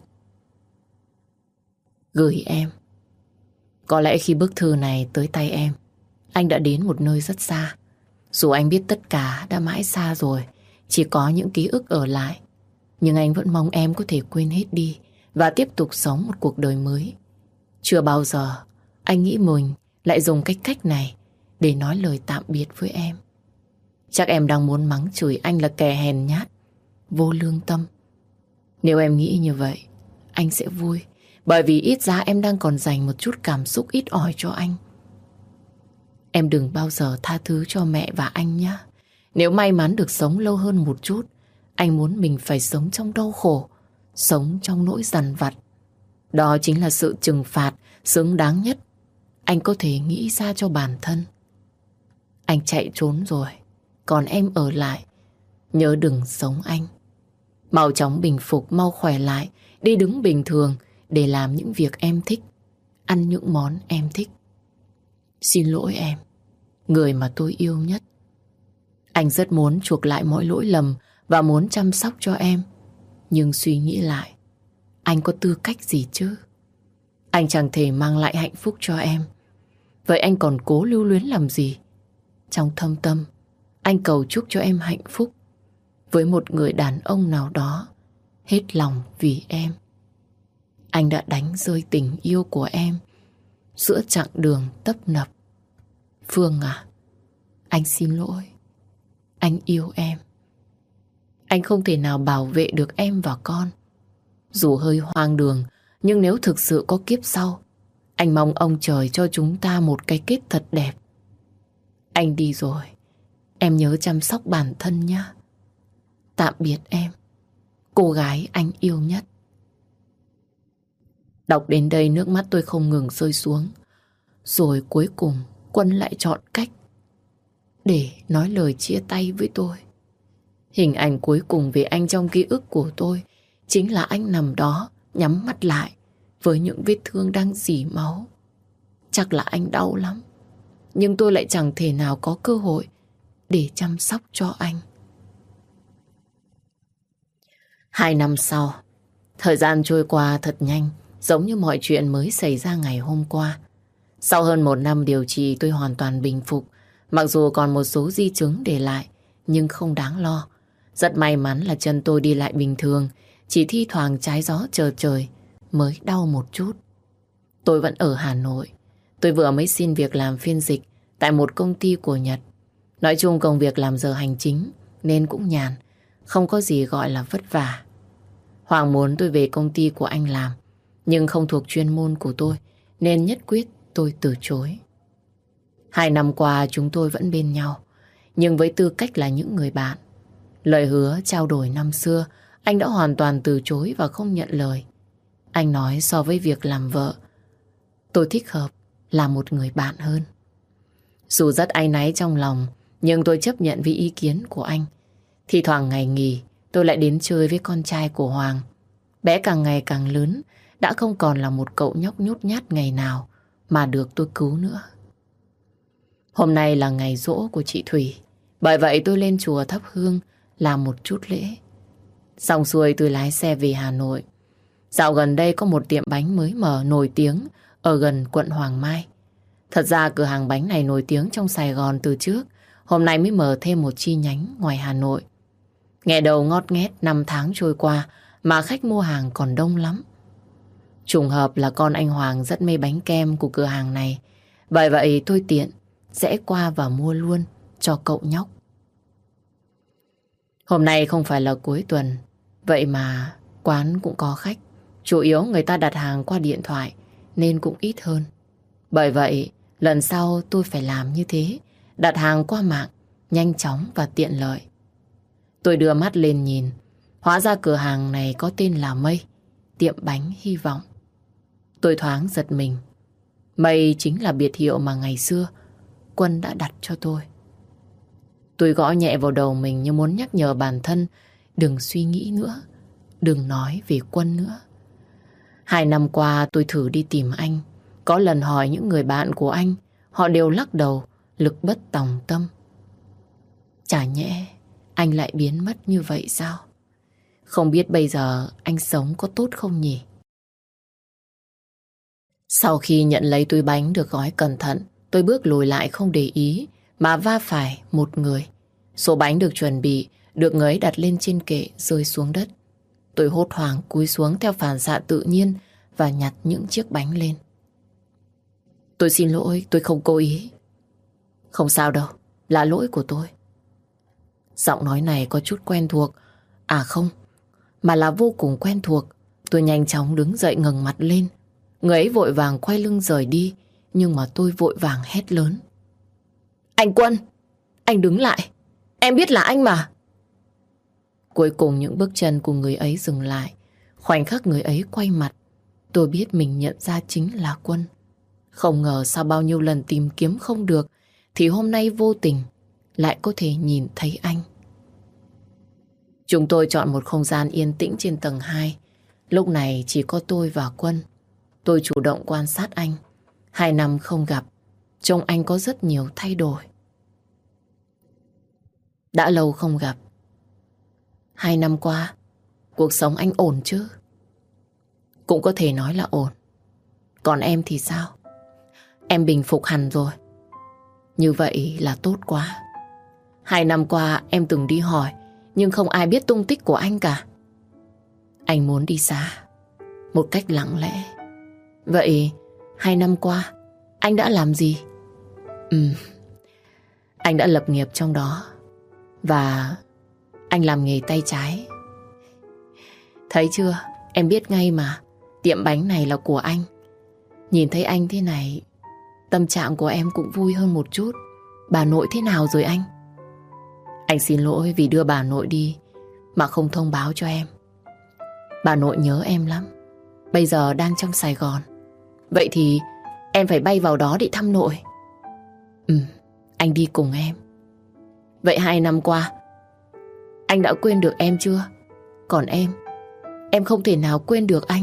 Gửi em. Có lẽ khi bức thư này tới tay em, anh đã đến một nơi rất xa. Dù anh biết tất cả đã mãi xa rồi, chỉ có những ký ức ở lại, nhưng anh vẫn mong em có thể quên hết đi và tiếp tục sống một cuộc đời mới. Chưa bao giờ anh nghĩ mình lại dùng cách cách này để nói lời tạm biệt với em. Chắc em đang muốn mắng chửi anh là kẻ hèn nhát, vô lương tâm. Nếu em nghĩ như vậy, anh sẽ vui, bởi vì ít ra em đang còn dành một chút cảm xúc ít ỏi cho anh. Em đừng bao giờ tha thứ cho mẹ và anh nhé. Nếu may mắn được sống lâu hơn một chút, anh muốn mình phải sống trong đau khổ, sống trong nỗi dằn vặt. Đó chính là sự trừng phạt xứng đáng nhất anh có thể nghĩ ra cho bản thân. Anh chạy trốn rồi, còn em ở lại nhớ đừng sống anh. Mau chóng bình phục, mau khỏe lại, đi đứng bình thường để làm những việc em thích, ăn những món em thích. Xin lỗi em, người mà tôi yêu nhất. Anh rất muốn chuộc lại mọi lỗi lầm và muốn chăm sóc cho em. Nhưng suy nghĩ lại, anh có tư cách gì chứ? Anh chẳng thể mang lại hạnh phúc cho em. Vậy anh còn cố lưu luyến làm gì? Trong thâm tâm, anh cầu chúc cho em hạnh phúc với một người đàn ông nào đó hết lòng vì em. Anh đã đánh rơi tình yêu của em giữa chặng đường tấp nập. Phương à, anh xin lỗi. Anh yêu em. Anh không thể nào bảo vệ được em và con. Dù hơi hoang đường, nhưng nếu thực sự có kiếp sau, anh mong ông trời cho chúng ta một cái kết thật đẹp. Anh đi rồi, em nhớ chăm sóc bản thân nhé. Tạm biệt em, cô gái anh yêu nhất. Đọc đến đây nước mắt tôi không ngừng rơi xuống. Rồi cuối cùng Quân lại chọn cách để nói lời chia tay với tôi. Hình ảnh cuối cùng về anh trong ký ức của tôi chính là anh nằm đó nhắm mắt lại với những vết thương đang rỉ máu. Chắc là anh đau lắm, nhưng tôi lại chẳng thể nào có cơ hội để chăm sóc cho anh. Hai năm sau, thời gian trôi qua thật nhanh, giống như mọi chuyện mới xảy ra ngày hôm qua. Sau hơn một năm điều trị, tôi hoàn toàn bình phục. Mặc dù còn một số di chứng để lại, nhưng không đáng lo. Rất may mắn là chân tôi đi lại bình thường, chỉ thi thoảng trái gió chờ trời mới đau một chút. Tôi vẫn ở Hà Nội. Tôi vừa mới xin việc làm phiên dịch tại một công ty của Nhật. Nói chung công việc làm giờ hành chính nên cũng nhàn, không có gì gọi là vất vả. Hoàng muốn tôi về công ty của anh làm, nhưng không thuộc chuyên môn của tôi, nên nhất quyết tôi từ chối. Hai năm qua chúng tôi vẫn bên nhau, nhưng với tư cách là những người bạn. Lời hứa trao đổi năm xưa, anh đã hoàn toàn từ chối và không nhận lời. Anh nói so với việc làm vợ, tôi thích hợp là một người bạn hơn. Dù rất áy náy trong lòng, nhưng tôi chấp nhận với ý kiến của anh. Thì thoảng ngày nghỉ, tôi lại đến chơi với con trai của Hoàng. Bé càng ngày càng lớn, đã không còn là một cậu nhóc nhút nhát ngày nào mà được tôi cứu nữa. Hôm nay là ngày giỗ của chị Thủy, bởi vậy tôi lên chùa thắp hương làm một chút lễ. Xong xuôi tôi lái xe về Hà Nội. Dạo gần đây có một tiệm bánh mới mở nổi tiếng ở gần quận Hoàng Mai. Thật ra cửa hàng bánh này nổi tiếng trong Sài Gòn từ trước, hôm nay mới mở thêm một chi nhánh ngoài Hà Nội. Nghe đầu ngót nghét, năm tháng trôi qua mà khách mua hàng còn đông lắm. Trùng hợp là con anh Hoàng rất mê bánh kem của cửa hàng này. Bởi vậy tôi tiện rẽ qua và mua luôn cho cậu nhóc. Hôm nay không phải là cuối tuần, vậy mà quán cũng có khách. Chủ yếu người ta đặt hàng qua điện thoại nên cũng ít hơn. Bởi vậy lần sau tôi phải làm như thế, đặt hàng qua mạng, nhanh chóng và tiện lợi. Tôi đưa mắt lên nhìn, hóa ra cửa hàng này có tên là Mây, tiệm bánh hy vọng. Tôi thoáng giật mình. Mây chính là biệt hiệu mà ngày xưa Quân đã đặt cho tôi. Tôi gõ nhẹ vào đầu mình như muốn nhắc nhở bản thân đừng suy nghĩ nữa, đừng nói về Quân nữa. Hai năm qua tôi thử đi tìm anh. Có lần hỏi những người bạn của anh, họ đều lắc đầu, lực bất tòng tâm. Chả nhẽ anh lại biến mất như vậy sao? Không biết bây giờ anh sống có tốt không nhỉ? Sau khi nhận lấy túi bánh được gói cẩn thận, tôi bước lùi lại không để ý mà va phải một người. Số bánh được chuẩn bị, được người ấy đặt lên trên kệ rơi xuống đất. Tôi hốt hoảng cúi xuống theo phản xạ tự nhiên và nhặt những chiếc bánh lên. Tôi xin lỗi, tôi không cố ý. Không sao đâu, là lỗi của tôi. Giọng nói này có chút quen thuộc. À không, mà là vô cùng quen thuộc. Tôi nhanh chóng đứng dậy ngẩng mặt lên. Người ấy vội vàng quay lưng rời đi, nhưng mà tôi vội vàng hét lớn. Anh Quân, anh đứng lại. Em biết là anh mà. Cuối cùng những bước chân của người ấy dừng lại. Khoảnh khắc người ấy quay mặt, tôi biết mình nhận ra chính là Quân. Không ngờ sau bao nhiêu lần tìm kiếm không được, thì hôm nay vô tình lại có thể nhìn thấy anh. Chúng tôi chọn một không gian yên tĩnh trên tầng hai. Lúc này chỉ có tôi và Quân. Tôi chủ động quan sát anh. Hai năm không gặp, trông anh có rất nhiều thay đổi. Đã lâu không gặp. Hai năm qua, cuộc sống anh ổn chứ? Cũng có thể nói là ổn. Còn em thì sao? Em bình phục hẳn rồi. Như vậy là tốt quá. Hai năm qua em từng đi hỏi, nhưng không ai biết tung tích của anh cả. Anh muốn đi xa, một cách lặng lẽ. Vậy hai năm qua anh đã làm gì? Ừ, anh đã lập nghiệp trong đó. Và anh làm nghề tay trái. Thấy chưa, em biết ngay mà. Tiệm bánh này là của anh. Nhìn thấy anh thế này, tâm trạng của em cũng vui hơn một chút. Bà nội thế nào rồi anh? Anh xin lỗi vì đưa bà nội đi mà không thông báo cho em. Bà nội nhớ em lắm. Bây giờ đang trong Sài Gòn. Vậy thì em phải bay vào đó để thăm nội. Ừ, anh đi cùng em. Vậy hai năm qua anh đã quên được em chưa? Còn em, em không thể nào quên được anh.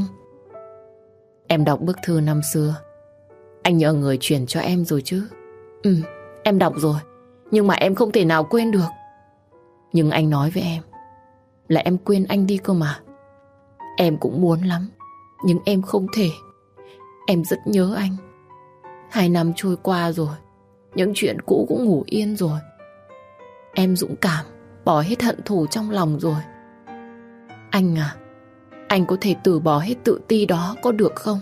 Em đọc bức thư năm xưa anh nhờ người chuyển cho em rồi chứ? Ừ, em đọc rồi. Nhưng mà em không thể nào quên được. Nhưng anh nói với em là em quên anh đi cơ mà. Em cũng muốn lắm, nhưng em không thể. Em rất nhớ anh. Hai năm trôi qua rồi, những chuyện cũ cũng ngủ yên rồi. Em dũng cảm, bỏ hết hận thù trong lòng rồi. Anh à, anh có thể từ bỏ hết tự ti đó có được không?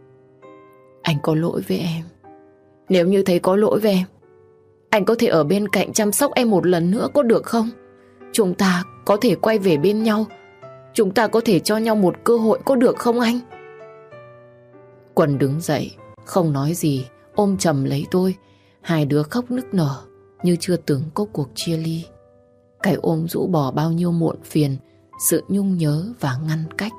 Anh có lỗi với em. Nếu như thấy có lỗi với em, anh có thể ở bên cạnh chăm sóc em một lần nữa có được không? Chúng ta có thể quay về bên nhau. Chúng ta có thể cho nhau một cơ hội có được không anh? Quân đứng dậy, không nói gì, ôm chầm lấy tôi. Hai đứa khóc nức nở như chưa từng có cuộc chia ly. Cái ôm rũ bỏ bao nhiêu muộn phiền, sự nhung nhớ và ngăn cách.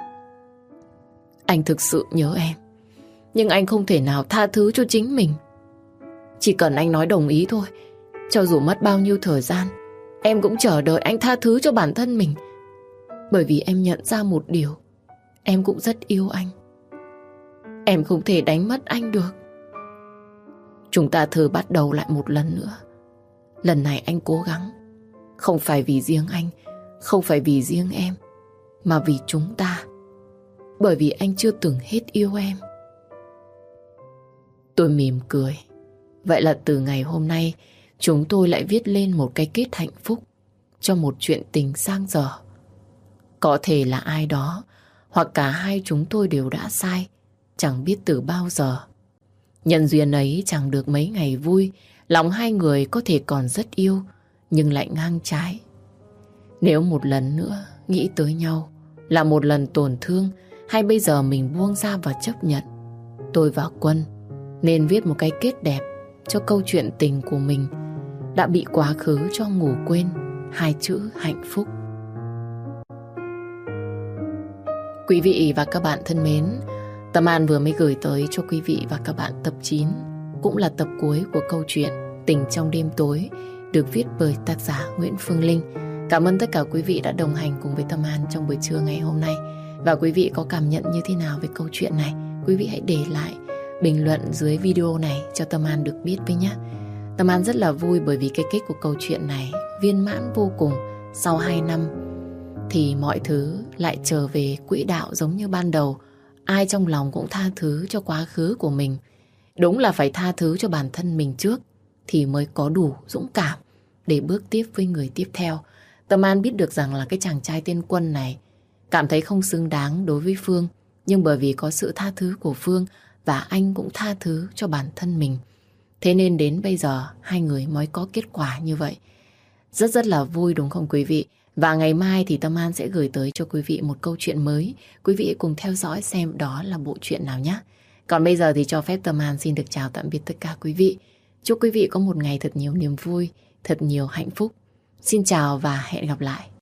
Anh thực sự nhớ em, nhưng anh không thể nào tha thứ cho chính mình. Chỉ cần anh nói đồng ý thôi, cho dù mất bao nhiêu thời gian, em cũng chờ đợi anh tha thứ cho bản thân mình. Bởi vì em nhận ra một điều, em cũng rất yêu anh. Em không thể đánh mất anh được. Chúng ta thử bắt đầu lại một lần nữa. Lần này anh cố gắng. Không phải vì riêng anh, không phải vì riêng em, mà vì chúng ta. Bởi vì anh chưa từng hết yêu em. Tôi mỉm cười. Vậy là từ ngày hôm nay, chúng tôi lại viết lên một cái kết hạnh phúc cho một chuyện tình sang dở. Có thể là ai đó, hoặc cả hai chúng tôi đều đã sai, chẳng biết từ bao giờ. Nhân duyên ấy chẳng được mấy ngày vui, lòng hai người có thể còn rất yêu, nhưng lại ngang trái. Nếu một lần nữa nghĩ tới nhau là một lần tổn thương, hay bây giờ mình buông ra và chấp nhận, tôi và Quân nên viết một cái kết đẹp cho câu chuyện tình của mình đã bị quá khứ cho ngủ quên hai chữ hạnh phúc. Quý vị và các bạn thân mến, Tâm An vừa mới gửi tới cho quý vị và các bạn tập chín, cũng là tập cuối của câu chuyện Tình trong đêm tối, được viết bởi tác giả Nguyễn Phương Linh. Cảm ơn tất cả quý vị đã đồng hành cùng với Tâm An trong buổi trưa ngày hôm nay. Và quý vị có cảm nhận như thế nào về câu chuyện này? Quý vị hãy để lại bình luận dưới video này cho Tâm An được biết với nhé. Tâm An rất là vui bởi vì cái kết của câu chuyện này viên mãn vô cùng. Sau hai năm thì mọi thứ lại trở về quỹ đạo giống như ban đầu. Ai trong lòng cũng tha thứ cho quá khứ của mình. Đúng là phải tha thứ cho bản thân mình trước thì mới có đủ dũng cảm để bước tiếp với người tiếp theo. Tâm An biết được rằng là cái chàng trai tên Quân này cảm thấy không xứng đáng đối với Phương, nhưng bởi vì có sự tha thứ của Phương và anh cũng tha thứ cho bản thân mình, thế nên đến bây giờ hai người mới có kết quả như vậy. Rất rất là vui đúng không quý vị? Và ngày mai thì Tâm An sẽ gửi tới cho quý vị một câu chuyện mới. Quý vị cùng theo dõi xem đó là bộ truyện nào nhé. Còn bây giờ thì cho phép Tâm An xin được chào tạm biệt tất cả quý vị. Chúc quý vị có một ngày thật nhiều niềm vui, thật nhiều hạnh phúc. Xin chào và hẹn gặp lại.